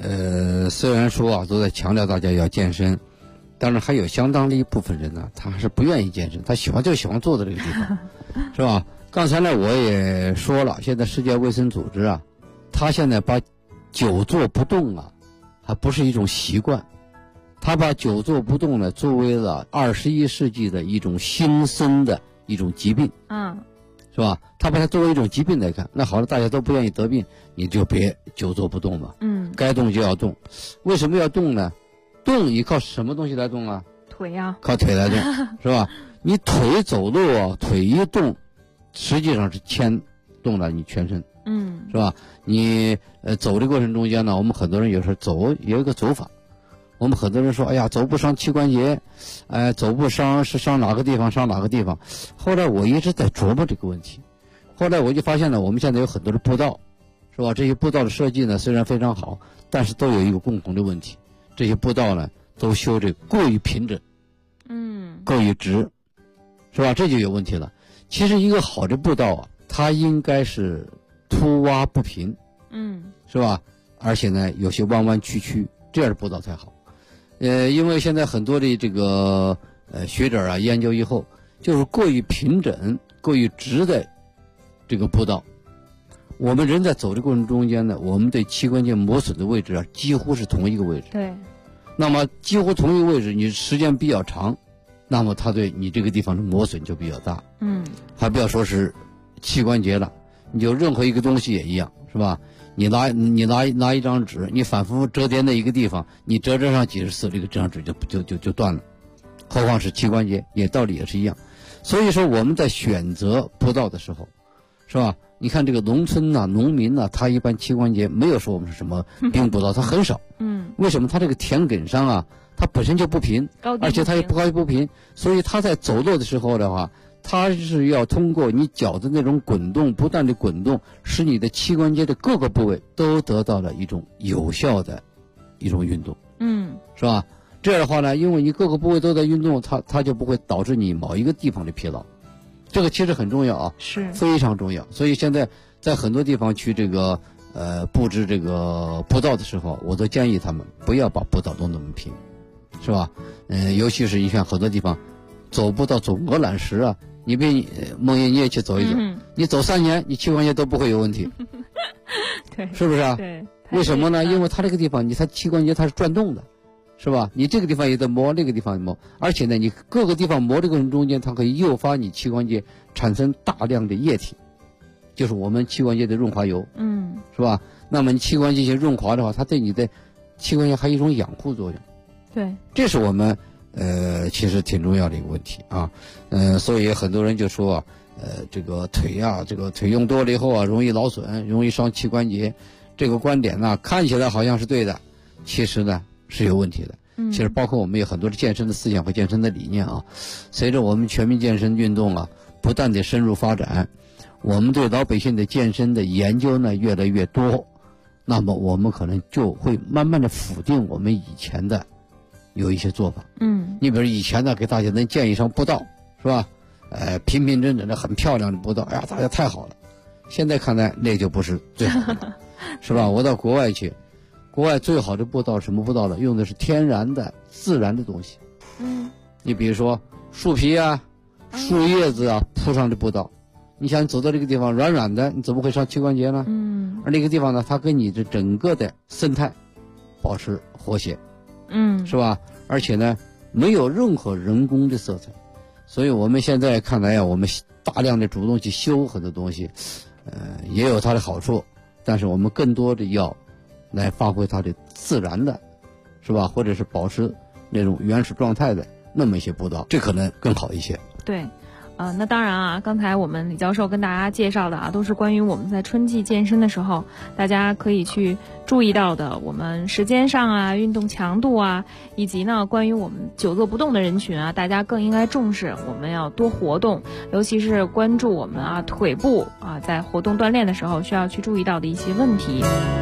虽然说啊都在强调大家要健身，但是还有相当的一部分人呢，他还是不愿意健身，他喜欢坐在这个地方，是吧？刚才呢我也说了，现在世界卫生组织啊，他现在把久坐不动啊，它不是一种习惯，他把久坐不动呢作为了21世纪的一种新生的一种疾病，是吧？他把它作为一种疾病来看。那好了，大家都不愿意得病，你就别久坐不动嘛。该动就要动。为什么要动呢？动你靠什么东西来动啊？ 腿啊， 靠腿来动，是吧？你腿走路啊，腿一动，实际上是牵动了你全身，是吧？你走的过程中间呢，我们很多人有时候走有一个走法，我们很多人说，哎呀，走不伤膝关节，走不伤是伤哪个地方伤哪个地方。后来我一直在琢磨这个问题，后来我就发现了，我们现在有很多的步道，是吧？这些步道的设计呢虽然非常好，但是都有一个共同的问题，这些步道呢都修这过于平整，过于直，是吧？这就有问题了。其实一个好的步道啊，它应该是凸洼不平，是吧？而且呢有些弯弯曲曲，这样的步道才好。因为现在很多的这个学者啊研究以后，就是过于平整、过于直的这个步道，我们人在走的过程中间呢，我们对膝关节磨损的位置啊，几乎是同一个位置。 对。 那么几乎同一个位置，你时间比较长，那么它对你这个地方的磨损就比较大。还不要说是膝关节了，你就任何一个东西也一样，是吧？你拿一张纸，你反复折叠那一个地方，你折上几十次，这张纸就断了。何况是膝关节，道理也是一样。所以说我们在选择步道的时候，是吧？你看这个农村呐、农民呐，他一般膝关节没有说我们是什么病步道，他很少。为什么？他这个田埂上啊，它本身就不平，而且它也不高也不平，所以他在走路的时候的话，它是要通过你脚的那种滚动，不断的滚动，使你的膝关节的各个部位都得到了一种有效的一种运动，是吧？这样的话呢，因为你各个部位都在运动，它就不会导致你某一个地方的疲劳，这个其实很重要啊， 是非常重要。所以现在在很多地方去这个布置这个步道的时候，我都建议他们不要把步道弄那么平，是吧？尤其是你看很多地方走步道走鹅卵石啊，你别梦爷你也去走一走，你走3年，你膝关节都不会有问题， 对， 是不是啊？ 对， 为什么呢？因为它这个地方，它膝关节它是转动的，是吧？你这个地方也在磨，那个地方也磨，而且呢，你各个地方磨这个过程中间，它可以诱发你膝关节产生大量的液体，就是我们膝关节的润滑油，是吧？那么你膝关节一些润滑的话，它对你的膝关节还有一种养护作用， 对， 这是我们其实挺重要的一个问题啊。所以很多人就说啊，这个腿啊，这个腿用多了以后啊，容易劳损，容易伤膝关节。这个观点呢，看起来好像是对的，其实呢是有问题的。其实包括我们有很多的健身的思想和健身的理念啊。随着我们全民健身运动啊不断的深入发展，我们对老百姓的健身的研究呢越来越多，那么我们可能就会慢慢的否定我们以前的有一些做法。你比如以前呢给大家能建一双步道，是吧？平平整整的很漂亮的步道，哎呀，大家太好了。现在看来那就不是最好的，是吧？我到国外去，国外最好的步道什么步道呢？用的是天然的自然的东西。你比如说树皮啊、树叶子啊铺上的步道，你想走到这个地方软软的，你怎么会伤膝关节呢？而那个地方呢，它跟你的整个的生态保持和谐，是吧？而且呢，没有任何人工的色彩，所以我们现在看来啊，我们大量的主动去修很多东西，也有它的好处，但是我们更多的要来发挥它的自然的，是吧？或者是保持那种原始状态的那么一些步道，这可能更好一些。 对。那当然啊，刚才我们李教授跟大家介绍的啊，都是关于我们在春季健身的时候，大家可以去注意到的，我们时间上啊、运动强度啊，以及呢，关于我们久坐不动的人群啊，大家更应该重视，我们要多活动，尤其是关注我们啊腿部啊在活动锻炼的时候需要去注意到的一些问题。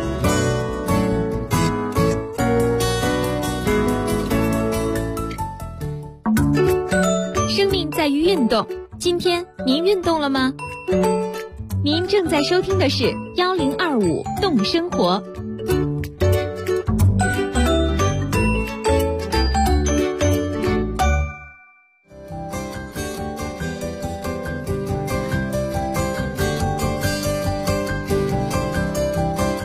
生命在于运动，今天您运动了吗？您正在收听的是1025动生活。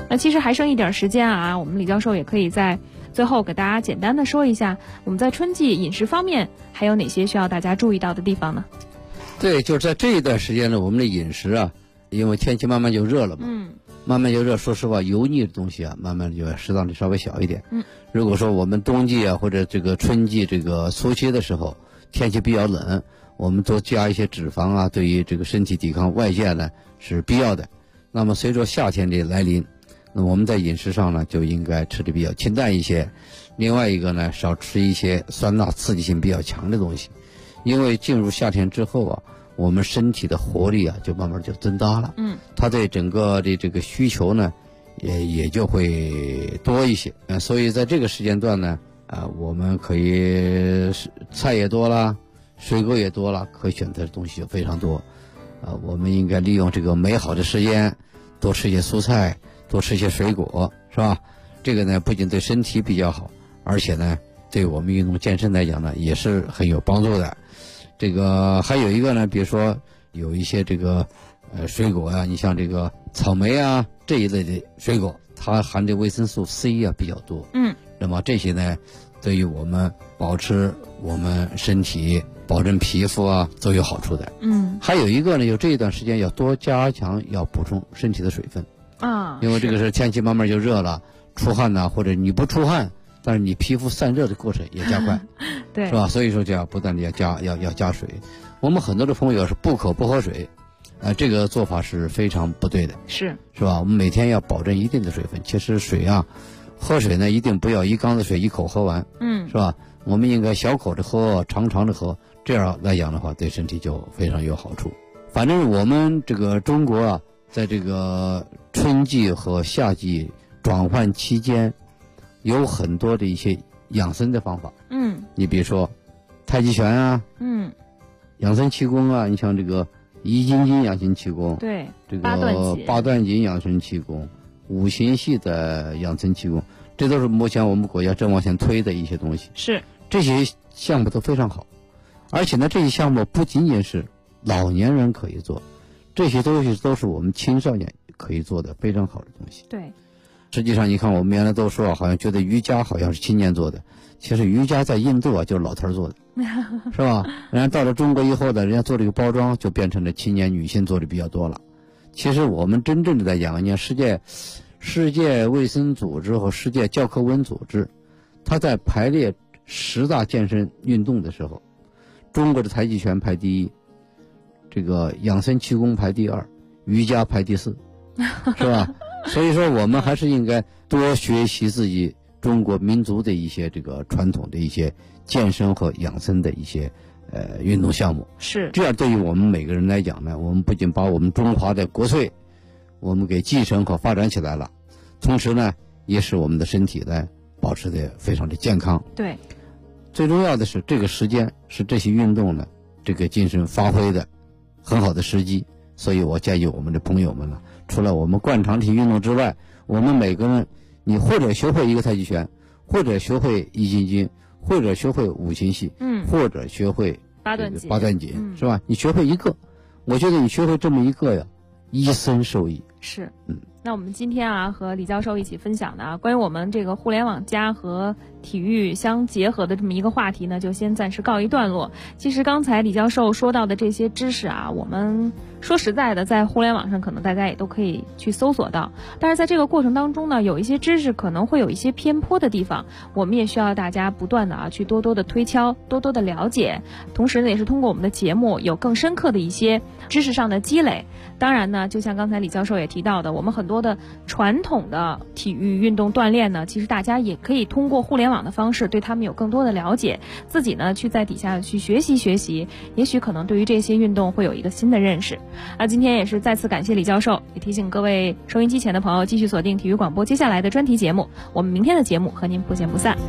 那其实还剩一点时间啊，我们李教授也可以在最后给大家简单的说一下，我们在春季饮食方面还有哪些需要大家注意到的地方呢？ 对，就是在这一段时间呢，我们的饮食啊，因为天气慢慢就热了嘛，慢慢就热，说实话，油腻的东西啊，慢慢就要适当的稍微小一点。如果说我们冬季啊或者这个春季这个初期的时候，天气比较冷，我们多加一些脂肪啊，对于这个身体抵抗外界呢是必要的。那么随着夏天的来临，那我们在饮食上呢就应该吃的比较清淡一些。另外一个呢，少吃一些酸辣刺激性比较强的东西，因为进入夏天之后啊，我们身体的活力啊就慢慢就增大了。它对整个的这个需求呢也就会多一些。所以在这个时间段呢，我们可以菜也多了，水果也多了，可以选择的东西就非常多。我们应该利用这个美好的时间，多吃一些蔬菜，多吃一些水果，是吧？这个呢不仅对身体比较好，而且呢对我们运动健身来讲呢也是很有帮助的。这个还有一个呢，比如说有一些这个水果啊，你像这个草莓啊这一类的水果，它含的维生素 C 啊比较多。那么这些呢对于我们保持我们身体保证皮肤啊都有好处的。还有一个呢，就这一段时间要多加强，要补充身体的水分啊，因为这个是天气慢慢就热了，出汗呐，或者你不出汗，但是你皮肤散热的过程也加快， 对， 是吧？所以说就要不断的要加水。我们很多的朋友是不渴不喝水，这个做法是非常不对的，是吧？我们每天要保证一定的水分。其实水啊，喝水呢一定不要一缸的水一口喝完，是吧？我们应该小口的喝，长长的喝，这样来讲的话，对身体就非常有好处。反正我们这个中国啊，在这个春季和夏季转换期间，有很多的一些养生的方法。你比如说太极拳啊，养生气功啊，你像这个易筋经养生气功， 对， 这个八段锦养生气功，五行系的养生气功，这都是目前我们国家正往前推的一些东西。 是， 这些项目都非常好，而且呢，这些项目不仅仅是老年人可以做，这些东西都是我们青少年可以做的非常好的东西。 对， 实际上你看我们原来都说好像觉得瑜伽好像是青年做的，其实瑜伽在印度啊就是老头做的是吧？人家到了中国以后呢，人家做这个包装就变成了青年女性做的比较多了。其实我们真正的在讲，你看世界卫生组织和世界教科文组织，它在排列10大健身运动的时候，中国的太极拳排第1，这个养生气功排第2，瑜伽排第4，是吧？所以说我们还是应该多学习自己中国民族的一些这个传统的一些健身和养生的一些运动项目。 是， 这样对于我们每个人来讲呢，我们不仅把我们中华的国粹我们给继承和发展起来了，同时呢也使我们的身体呢保持的非常的健康。 对， 最重要的是这个时间是这些运动呢这个精神发挥的很好的时机。所以我建议我们的朋友们呢，除了我们惯常体运动之外，我们每个人你或者学会一个太极拳，或者学会易筋经，或者学会五行系，或者学会八段锦，是吧？你学会一个，我觉得你学会这么一个呀，一生受益。 是，那我们今天啊和李教授一起分享的啊，关于我们这个互联网加和体育相结合的这么一个话题呢，就先暂时告一段落。其实刚才李教授说到的这些知识啊，我们说实在的，在互联网上可能大家也都可以去搜索到，但是在这个过程当中呢，有一些知识可能会有一些偏颇的地方，我们也需要大家不断的啊去多多的推敲，多多的了解，同时呢也是通过我们的节目有更深刻的一些知识上的积累。当然呢，就像刚才李教授也提到的，我们很多的传统的体育运动锻炼呢，其实大家也可以通过互联网的方式对他们有更多的了解，自己呢去在底下去学习，也许可能对于这些运动会有一个新的认识。而今天也是再次感谢李教授，也提醒各位收音机前的朋友继续锁定体育广播接下来的专题节目，我们明天的节目和您不见不散。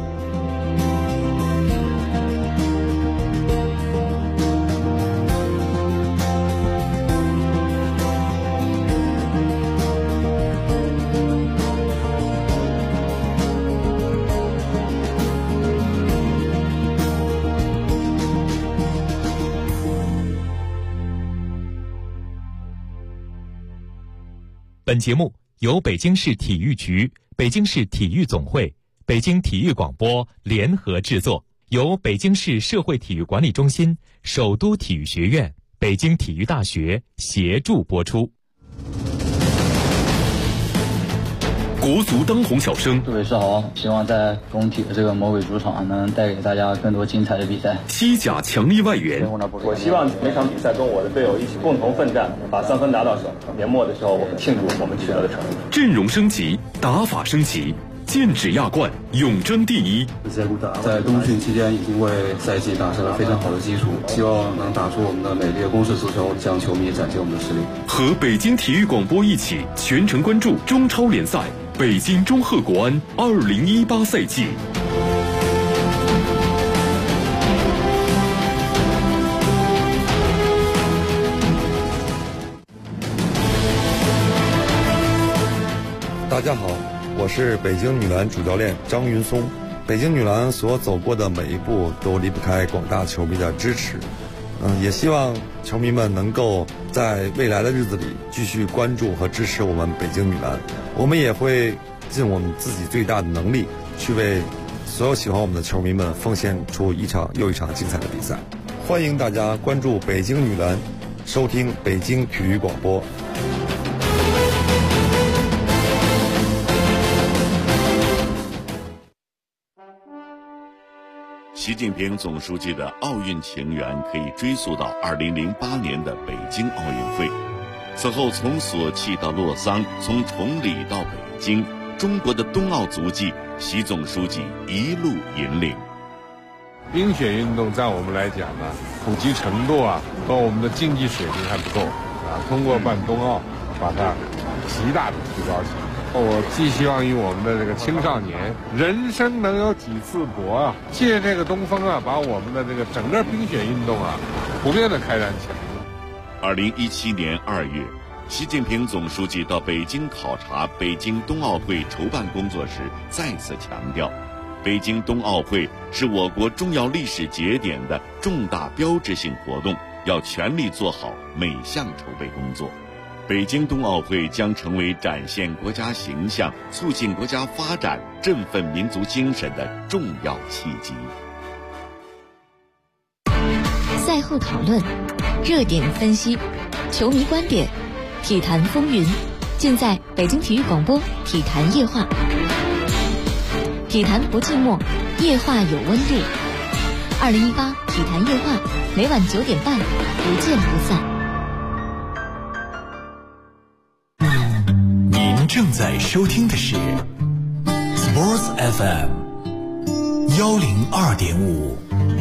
本节目由北京市体育局、北京市体育总会、北京体育广播联合制作，由北京市社会体育管理中心、首都体育学院、北京体育大学协助播出。 国足当红小生， 杜伟世豪，希望在工体的这个魔鬼主场能带给大家更多精彩的比赛。 西甲强力外援， 我希望每场比赛跟我的队友一起共同奋战，把3分拿到手。年末的时候，我们庆祝我们取得的成绩。 阵容升级，打法升级，剑指亚冠，永争第一。 在冬训期间已经为赛季打下了非常好的基础，希望能打出我们的美丽的攻势足球，向球迷展现我们的实力。 和北京体育广播一起全程关注中超联赛北京中赫国安2018赛季。 大家好，我是北京女篮主教练张云松。北京女篮所走过的每一步都离不开广大球迷的支持。也希望球迷们能够在未来的日子里继续关注和支持我们北京女篮。我们也会尽我们自己最大的能力，去为所有喜欢我们的球迷们奉献出一场又一场精彩的比赛。欢迎大家关注北京女篮，收听北京体育广播。 习近平总书记的奥运情缘可以追溯到2008年的北京奥运会。此后从索契到洛桑，从崇礼到北京，中国的冬奥足迹，习总书记一路引领。 冰雪运动在我们来讲呢，普及程度和我们的竞技水平还不够通过办冬奥，把它极大的提高起来。我寄希望于我们的这个青少年，人生能有几次搏借这个东风把我们的这个整个冰雪运动普遍的开展起来。 2017年2月，习近平总书记到北京考察北京冬奥会筹办工作时，再次强调，北京冬奥会是我国重要历史节点的重大标志性活动，要全力做好每项筹备工作。北京冬奥会将成为展现国家形象、促进国家发展、振奋民族精神的重要契机。 赛后讨论，热点分析，球迷观点，体坛风云，尽在北京体育广播体坛夜话。体坛不寂寞，夜话有温度。2018体坛夜话，每晚9点半，不见不散。 正在收听的是 Sports FM 102.5。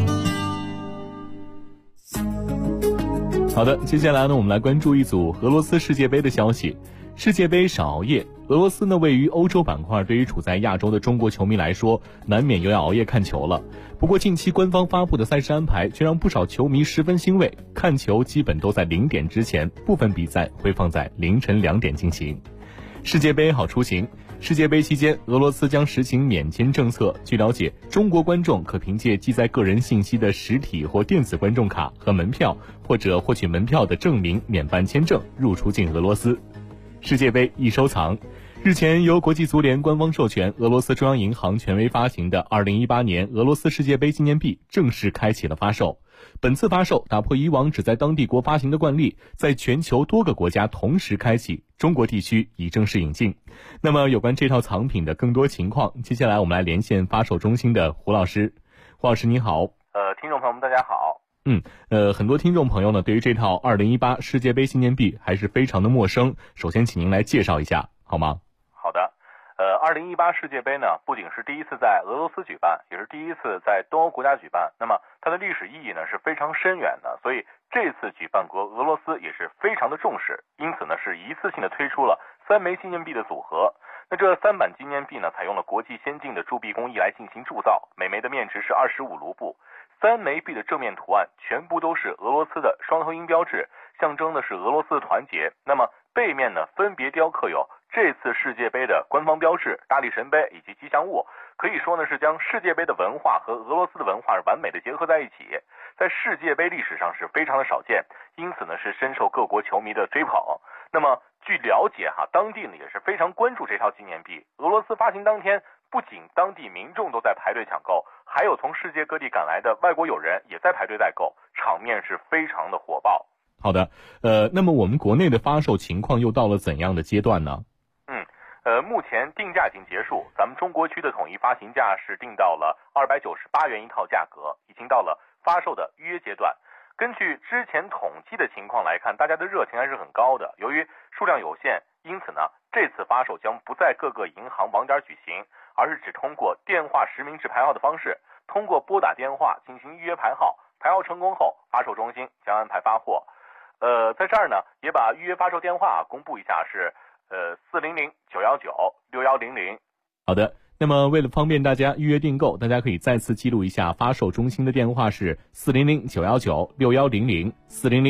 好的，接下来呢，我们来关注一组俄罗斯世界杯的消息。世界杯少熬夜，俄罗斯呢位于欧洲板块，对于处在亚洲的中国球迷来说，难免又要熬夜看球了。不过近期官方发布的赛事安排却让不少球迷十分欣慰，看球基本都在0点之前，部分比赛会放在凌晨2点进行。世界杯好出行。世界杯期间，俄罗斯将实行免签政策。据了解，中国观众可凭借记载个人信息的实体或电子观众卡和门票，或者获取门票的证明免办签证入出境俄罗斯。世界杯易收藏。日前，由国际足联官方授权，俄罗斯中央银行权威发行的2018年俄罗斯世界杯纪念币正式开启了发售。本次发售打破以往只在当地国发行的惯例，在全球多个国家同时开启，中国地区已正式引进。那么有关这套藏品的更多情况，接下来我们来连线发售中心的胡老师。胡老师你好。 听众朋友们大家好。 很多听众朋友呢对于这套2018世界杯纪念币还是非常的陌生，首先请您来介绍一下好吗？ 好的。2018世界杯呢，不仅是第一次在俄罗斯举办，也是第一次在东欧国家举办。那么它的历史意义呢是非常深远的，所以这次举办国俄罗斯也是非常的重视，因此呢是一次性的推出了3枚纪念币的组合。那这3版纪念币呢，采用了国际先进的铸币工艺来进行铸造，每枚的面值是25卢布。3枚币的正面图案全部都是俄罗斯的双头鹰标志，象征的是俄罗斯的团结。那么背面呢，分别雕刻有这次世界杯的官方标志、大力神杯以及吉祥物，可以说呢是将世界杯的文化和俄罗斯的文化完美的结合在一起，在世界杯历史上是非常的少见，因此呢是深受各国球迷的追捧。 那么据了解当地呢也是非常关注这套纪念币。俄罗斯发行当天，不仅当地民众都在排队抢购，还有从世界各地赶来的外国友人也在排队代购，场面是非常的火爆。 好的，那么我们国内的发售情况又到了怎样的阶段呢？ 目前定价已经结束，咱们中国区的统一发行价是定到了298元一套价格，已经到了发售的预约阶段。根据之前统计的情况来看，大家的热情还是很高的。由于数量有限，因此呢，这次发售将不在各个银行网点举行，而是只通过电话实名制排号的方式，通过拨打电话进行预约排号，排号成功后，发售中心将安排发货。在这儿呢，也把预约发售电话公布一下，是400-919-6100。 好的，那么为了方便大家预约订购，大家可以再次记录一下发售中心的电话是400-919-6100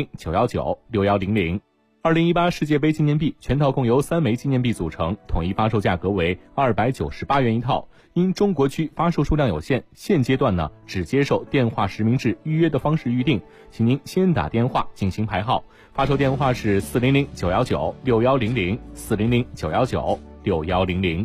400-919-6100。2018世界杯纪念币全套共由3枚纪念币组成，统一发售价格为298元一套。因中国区发售数量有限，现阶段呢只接受电话实名制预约的方式预定，请您先打电话进行排号。发售电话是400-919-6100 400-919-6100。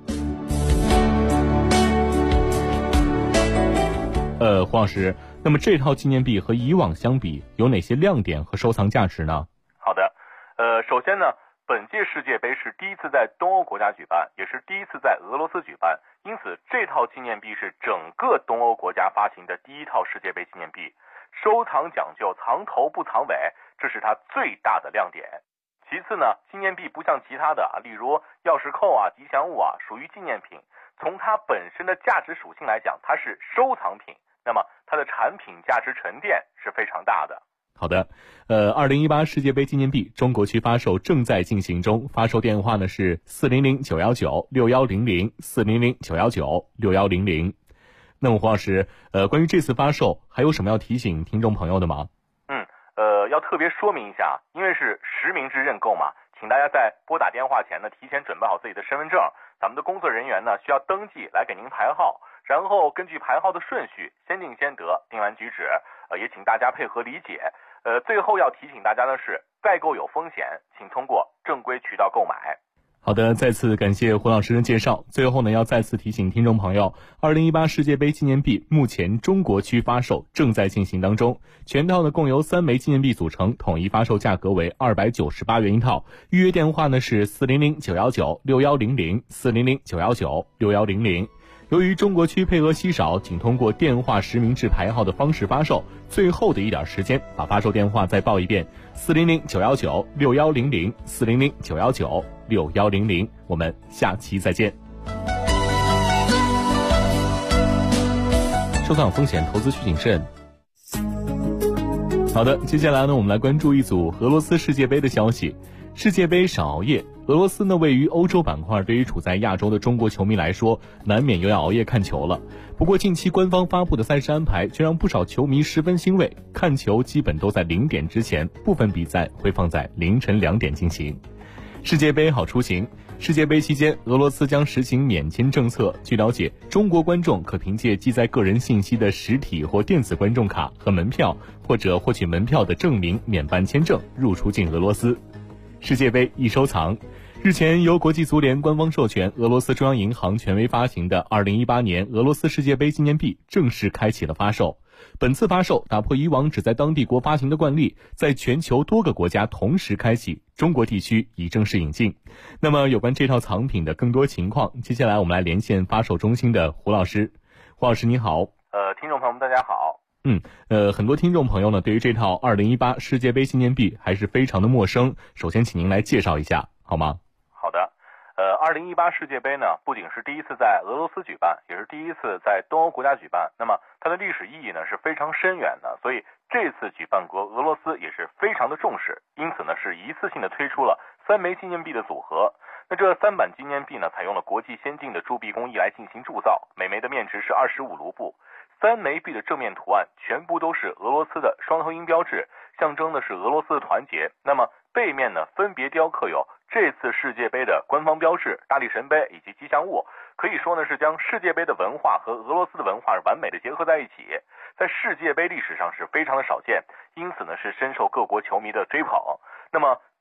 黄老师，那么这套纪念币和以往相比，有哪些亮点和收藏价值呢？ 好的，首先呢，本届世界杯是第一次在东欧国家举办，也是第一次在俄罗斯举办，因此这套纪念币是整个东欧国家发行的第一套世界杯纪念币。收藏讲究藏头不藏尾，这是它最大的亮点。其次呢，纪念币不像其他的例如钥匙扣吉祥物属于纪念品，从它本身的价值属性来讲，它是收藏品，那么它的产品价值沉淀是非常大的。 好的，2018世界杯纪念币中国区发售正在进行中，发售电话呢是400-919-6100 400-919-6100。那么黄老师，关于这次发售还有什么要提醒听众朋友的吗？ 要特别说明一下，因为是实名制认购嘛，请大家在拨打电话前呢，提前准备好自己的身份证，咱们的工作人员呢需要登记来给您排号，然后根据排号的顺序先定先得，定完举止，也请大家配合理解。最后要提醒大家的是，代购有风险，请通过正规渠道购买。 好的，再次感谢胡老师的介绍。最后呢，要再次提醒听众朋友，2018世界杯纪念币目前中国区发售正在进行当中，全套呢共由3枚纪念币组成，统一发售价格为298元一套。预约电话呢是400-919-6100 400-919-6100。由于中国区配额稀少，请通过电话实名制排号的方式发售。最后的一点时间，把发售电话再报一遍：400-919-6100 400-919-6100。我们下期再见。收藏风险，投资需谨慎。好的，接下来呢，我们来关注一组俄罗斯世界杯的消息。世界杯少熬夜，俄罗斯呢位于欧洲板块，对于处在亚洲的中国球迷来说，难免又要熬夜看球了。不过近期官方发布的赛事安排却让不少球迷十分欣慰，看球基本都在0点之前，部分比赛会放在凌晨2点进行。世界杯好出行。世界杯期间，俄罗斯将实行免签政策。据了解，中国观众可凭借记载个人信息的实体或电子观众卡和门票，或者获取门票的证明免办签证入出境俄罗斯。世界杯易收藏。日前，由国际足联官方授权，俄罗斯中央银行权威发行的2018年俄罗斯世界杯纪念币正式开启了发售。本次发售打破以往只在当地国发行的惯例，在全球多个国家同时开启，中国地区已正式引进。那么有关这套藏品的更多情况，接下来我们来连线发售中心的胡老师。胡老师你好。 听众朋友们大家好。 很多听众朋友呢对于这套2018世界杯纪念币还是非常的陌生，首先请您来介绍一下好吗？ 好的。2018世界杯呢，不仅是第一次在俄罗斯举办，也是第一次在东欧国家举办。那么它的历史意义呢是非常深远的，所以这次举办国俄罗斯也是非常的重视，因此呢是一次性的推出了3枚纪念币的组合。那这3版纪念币呢，采用了国际先进的铸币工艺来进行铸造，每枚的面值是25卢布。3枚币的正面图案全部都是俄罗斯的双头鹰标志，象征的是俄罗斯的团结。那么背面呢，分别雕刻有这次世界杯的官方标志、大力神杯以及吉祥物，可以说呢是将世界杯的文化和俄罗斯的文化完美的结合在一起，在世界杯历史上是非常的少见，因此呢是深受各国球迷的追捧。那么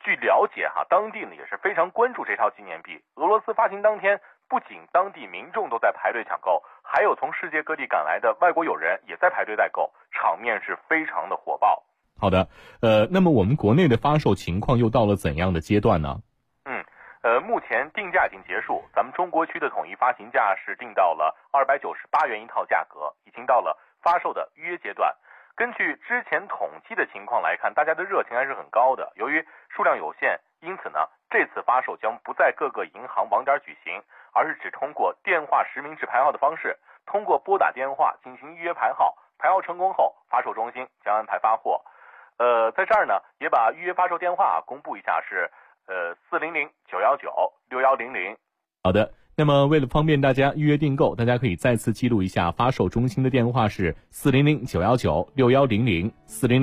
据了解当地呢也是非常关注这套纪念币。俄罗斯发行当天，不仅当地民众都在排队抢购，还有从世界各地赶来的外国友人也在排队代购，场面是非常的火爆。 好的，那么我们国内的发售情况又到了怎样的阶段呢？ 目前定价已经结束，咱们中国区的统一发行价是定到了298元一套价格，已经到了发售的预约阶段。根据之前统计的情况来看，大家的热情还是很高的。由于数量有限，因此呢，这次发售将不在各个银行网点举行，而是只通过电话实名制排号的方式，通过拨打电话进行预约排号，排号成功后，发售中心将安排发货。在这儿呢，也把预约发售电话公布一下，是400-919-6100。 好的，那么为了方便大家预约订购，大家可以再次记录一下发售中心的电话是400-919-6100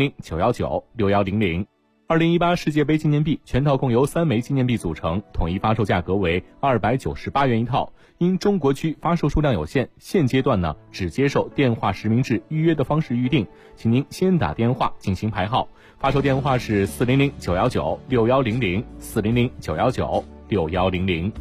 400-919-6100。2018世界杯纪念币全套共由3枚纪念币组成，统一发售价格为298元一套。因中国区发售数量有限，现阶段呢只接受电话实名制预约的方式预定，请您先打电话进行排号。发售电话是400-919-6100 400-919-6100。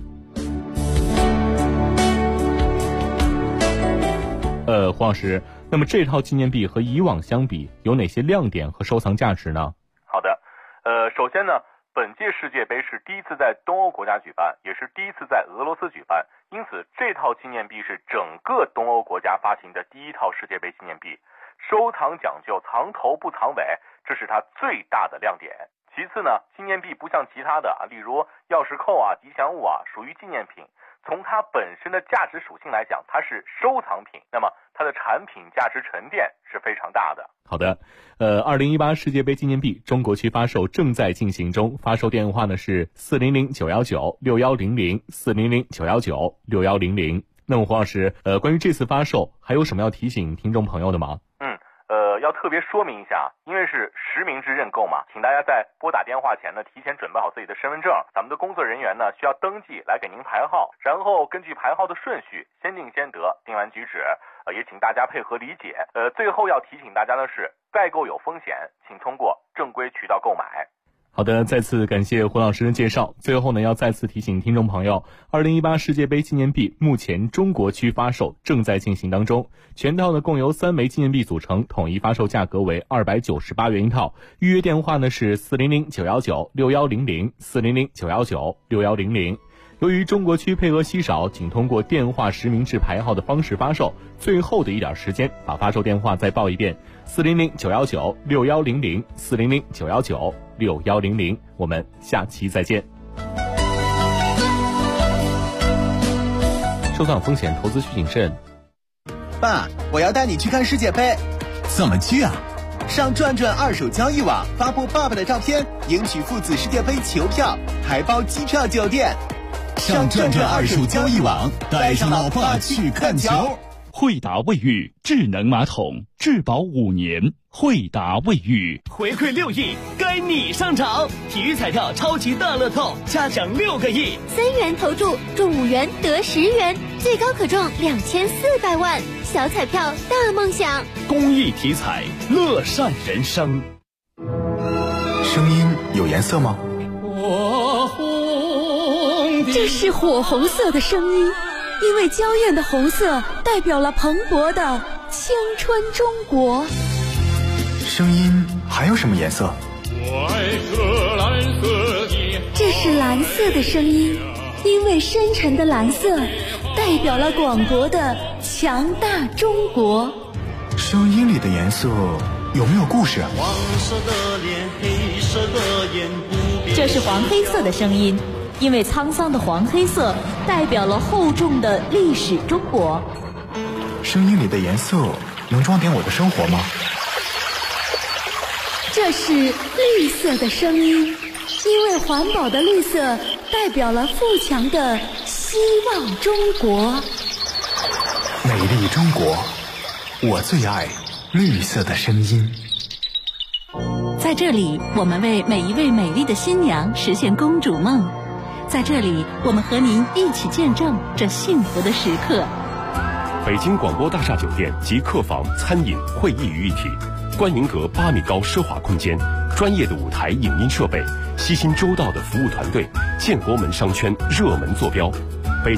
黄老师，那么这套纪念币和以往相比有哪些亮点和收藏价值呢？ 好的，首先呢，本届世界杯是第一次在东欧国家举办，也是第一次在俄罗斯举办，因此这套纪念币是整个东欧国家发行的第一套世界杯纪念币。收藏讲究藏头不藏尾，这是它最大的亮点。其次呢，纪念币不像其他的例如钥匙扣吉祥物属于纪念品。从它本身的价值属性来讲，它是收藏品，那么它的产品价值沉淀是非常大的。 好的，2018世界杯纪念币中国区发售正在进行中，发售电话呢是400-919-6100 400-919-6100。那么黄老师，关于这次发售还有什么要提醒听众朋友的吗？ 要特别说明一下，因为是实名制认购嘛，请大家在拨打电话前呢，提前准备好自己的身份证，咱们的工作人员呢需要登记来给您排号，然后根据排号的顺序，先定先得，定完举止，也请大家配合理解。最后要提醒大家的是，代购有风险，请通过正规渠道购买。 好的，再次感谢胡老师的介绍。最后呢，要再次提醒听众朋友，2018世界杯纪念币目前中国区发售正在进行当中，全套呢共由3枚纪念币组成，统一发售价格为298元一套。预约电话呢是400-919-6100 400-919-6100。由于中国区配额稀少，仅通过电话实名制排号的方式发售，最后的一点时间，把发售电话再报一遍：400-919-6100 400-919-6100。我们下期再见。收藏风险，投资需谨慎。 爸，我要带你去看世界杯。 怎么去啊？ 上转转二手交易网发布爸爸的照片，赢取父子世界杯球票，还包机票酒店。 上转转二手交易网，带上老爸去看球。 惠达卫浴智能马桶，质保5年。惠达卫浴回馈6亿，该你上场！体育彩票超级大乐透，加奖6个亿 ，3元投注中5元得10元，最高可中2400万。小彩票大梦想， 公益体彩，乐善人生。 声音有颜色吗？ 这是火红色的声音，因为娇艳的红色代表了蓬勃的青春中国。 声音还有什么颜色？ 这是蓝色的声音，因为深沉的蓝色代表了广博的强大中国。 声音里的颜色有没有故事？ 黄色的脸，黑色的眼，这是黄黑色的声音，因为沧桑的黄黑色代表了厚重的历史中国。 声音里的颜色能装点我的生活吗？ 这是绿色的声音，因为环保的绿色代表了富强的希望中国。 美丽中国，我最爱绿色的声音。 在这里，我们为每一位美丽的新娘实现公主梦。在这里，我们和您一起见证这幸福的时刻。 北京广播大厦酒店及客房、餐饮、会议于一体， 观云阁8米高奢华空间，专业的舞台影音设备，悉心周到的服务团队，建国门商圈热门坐标。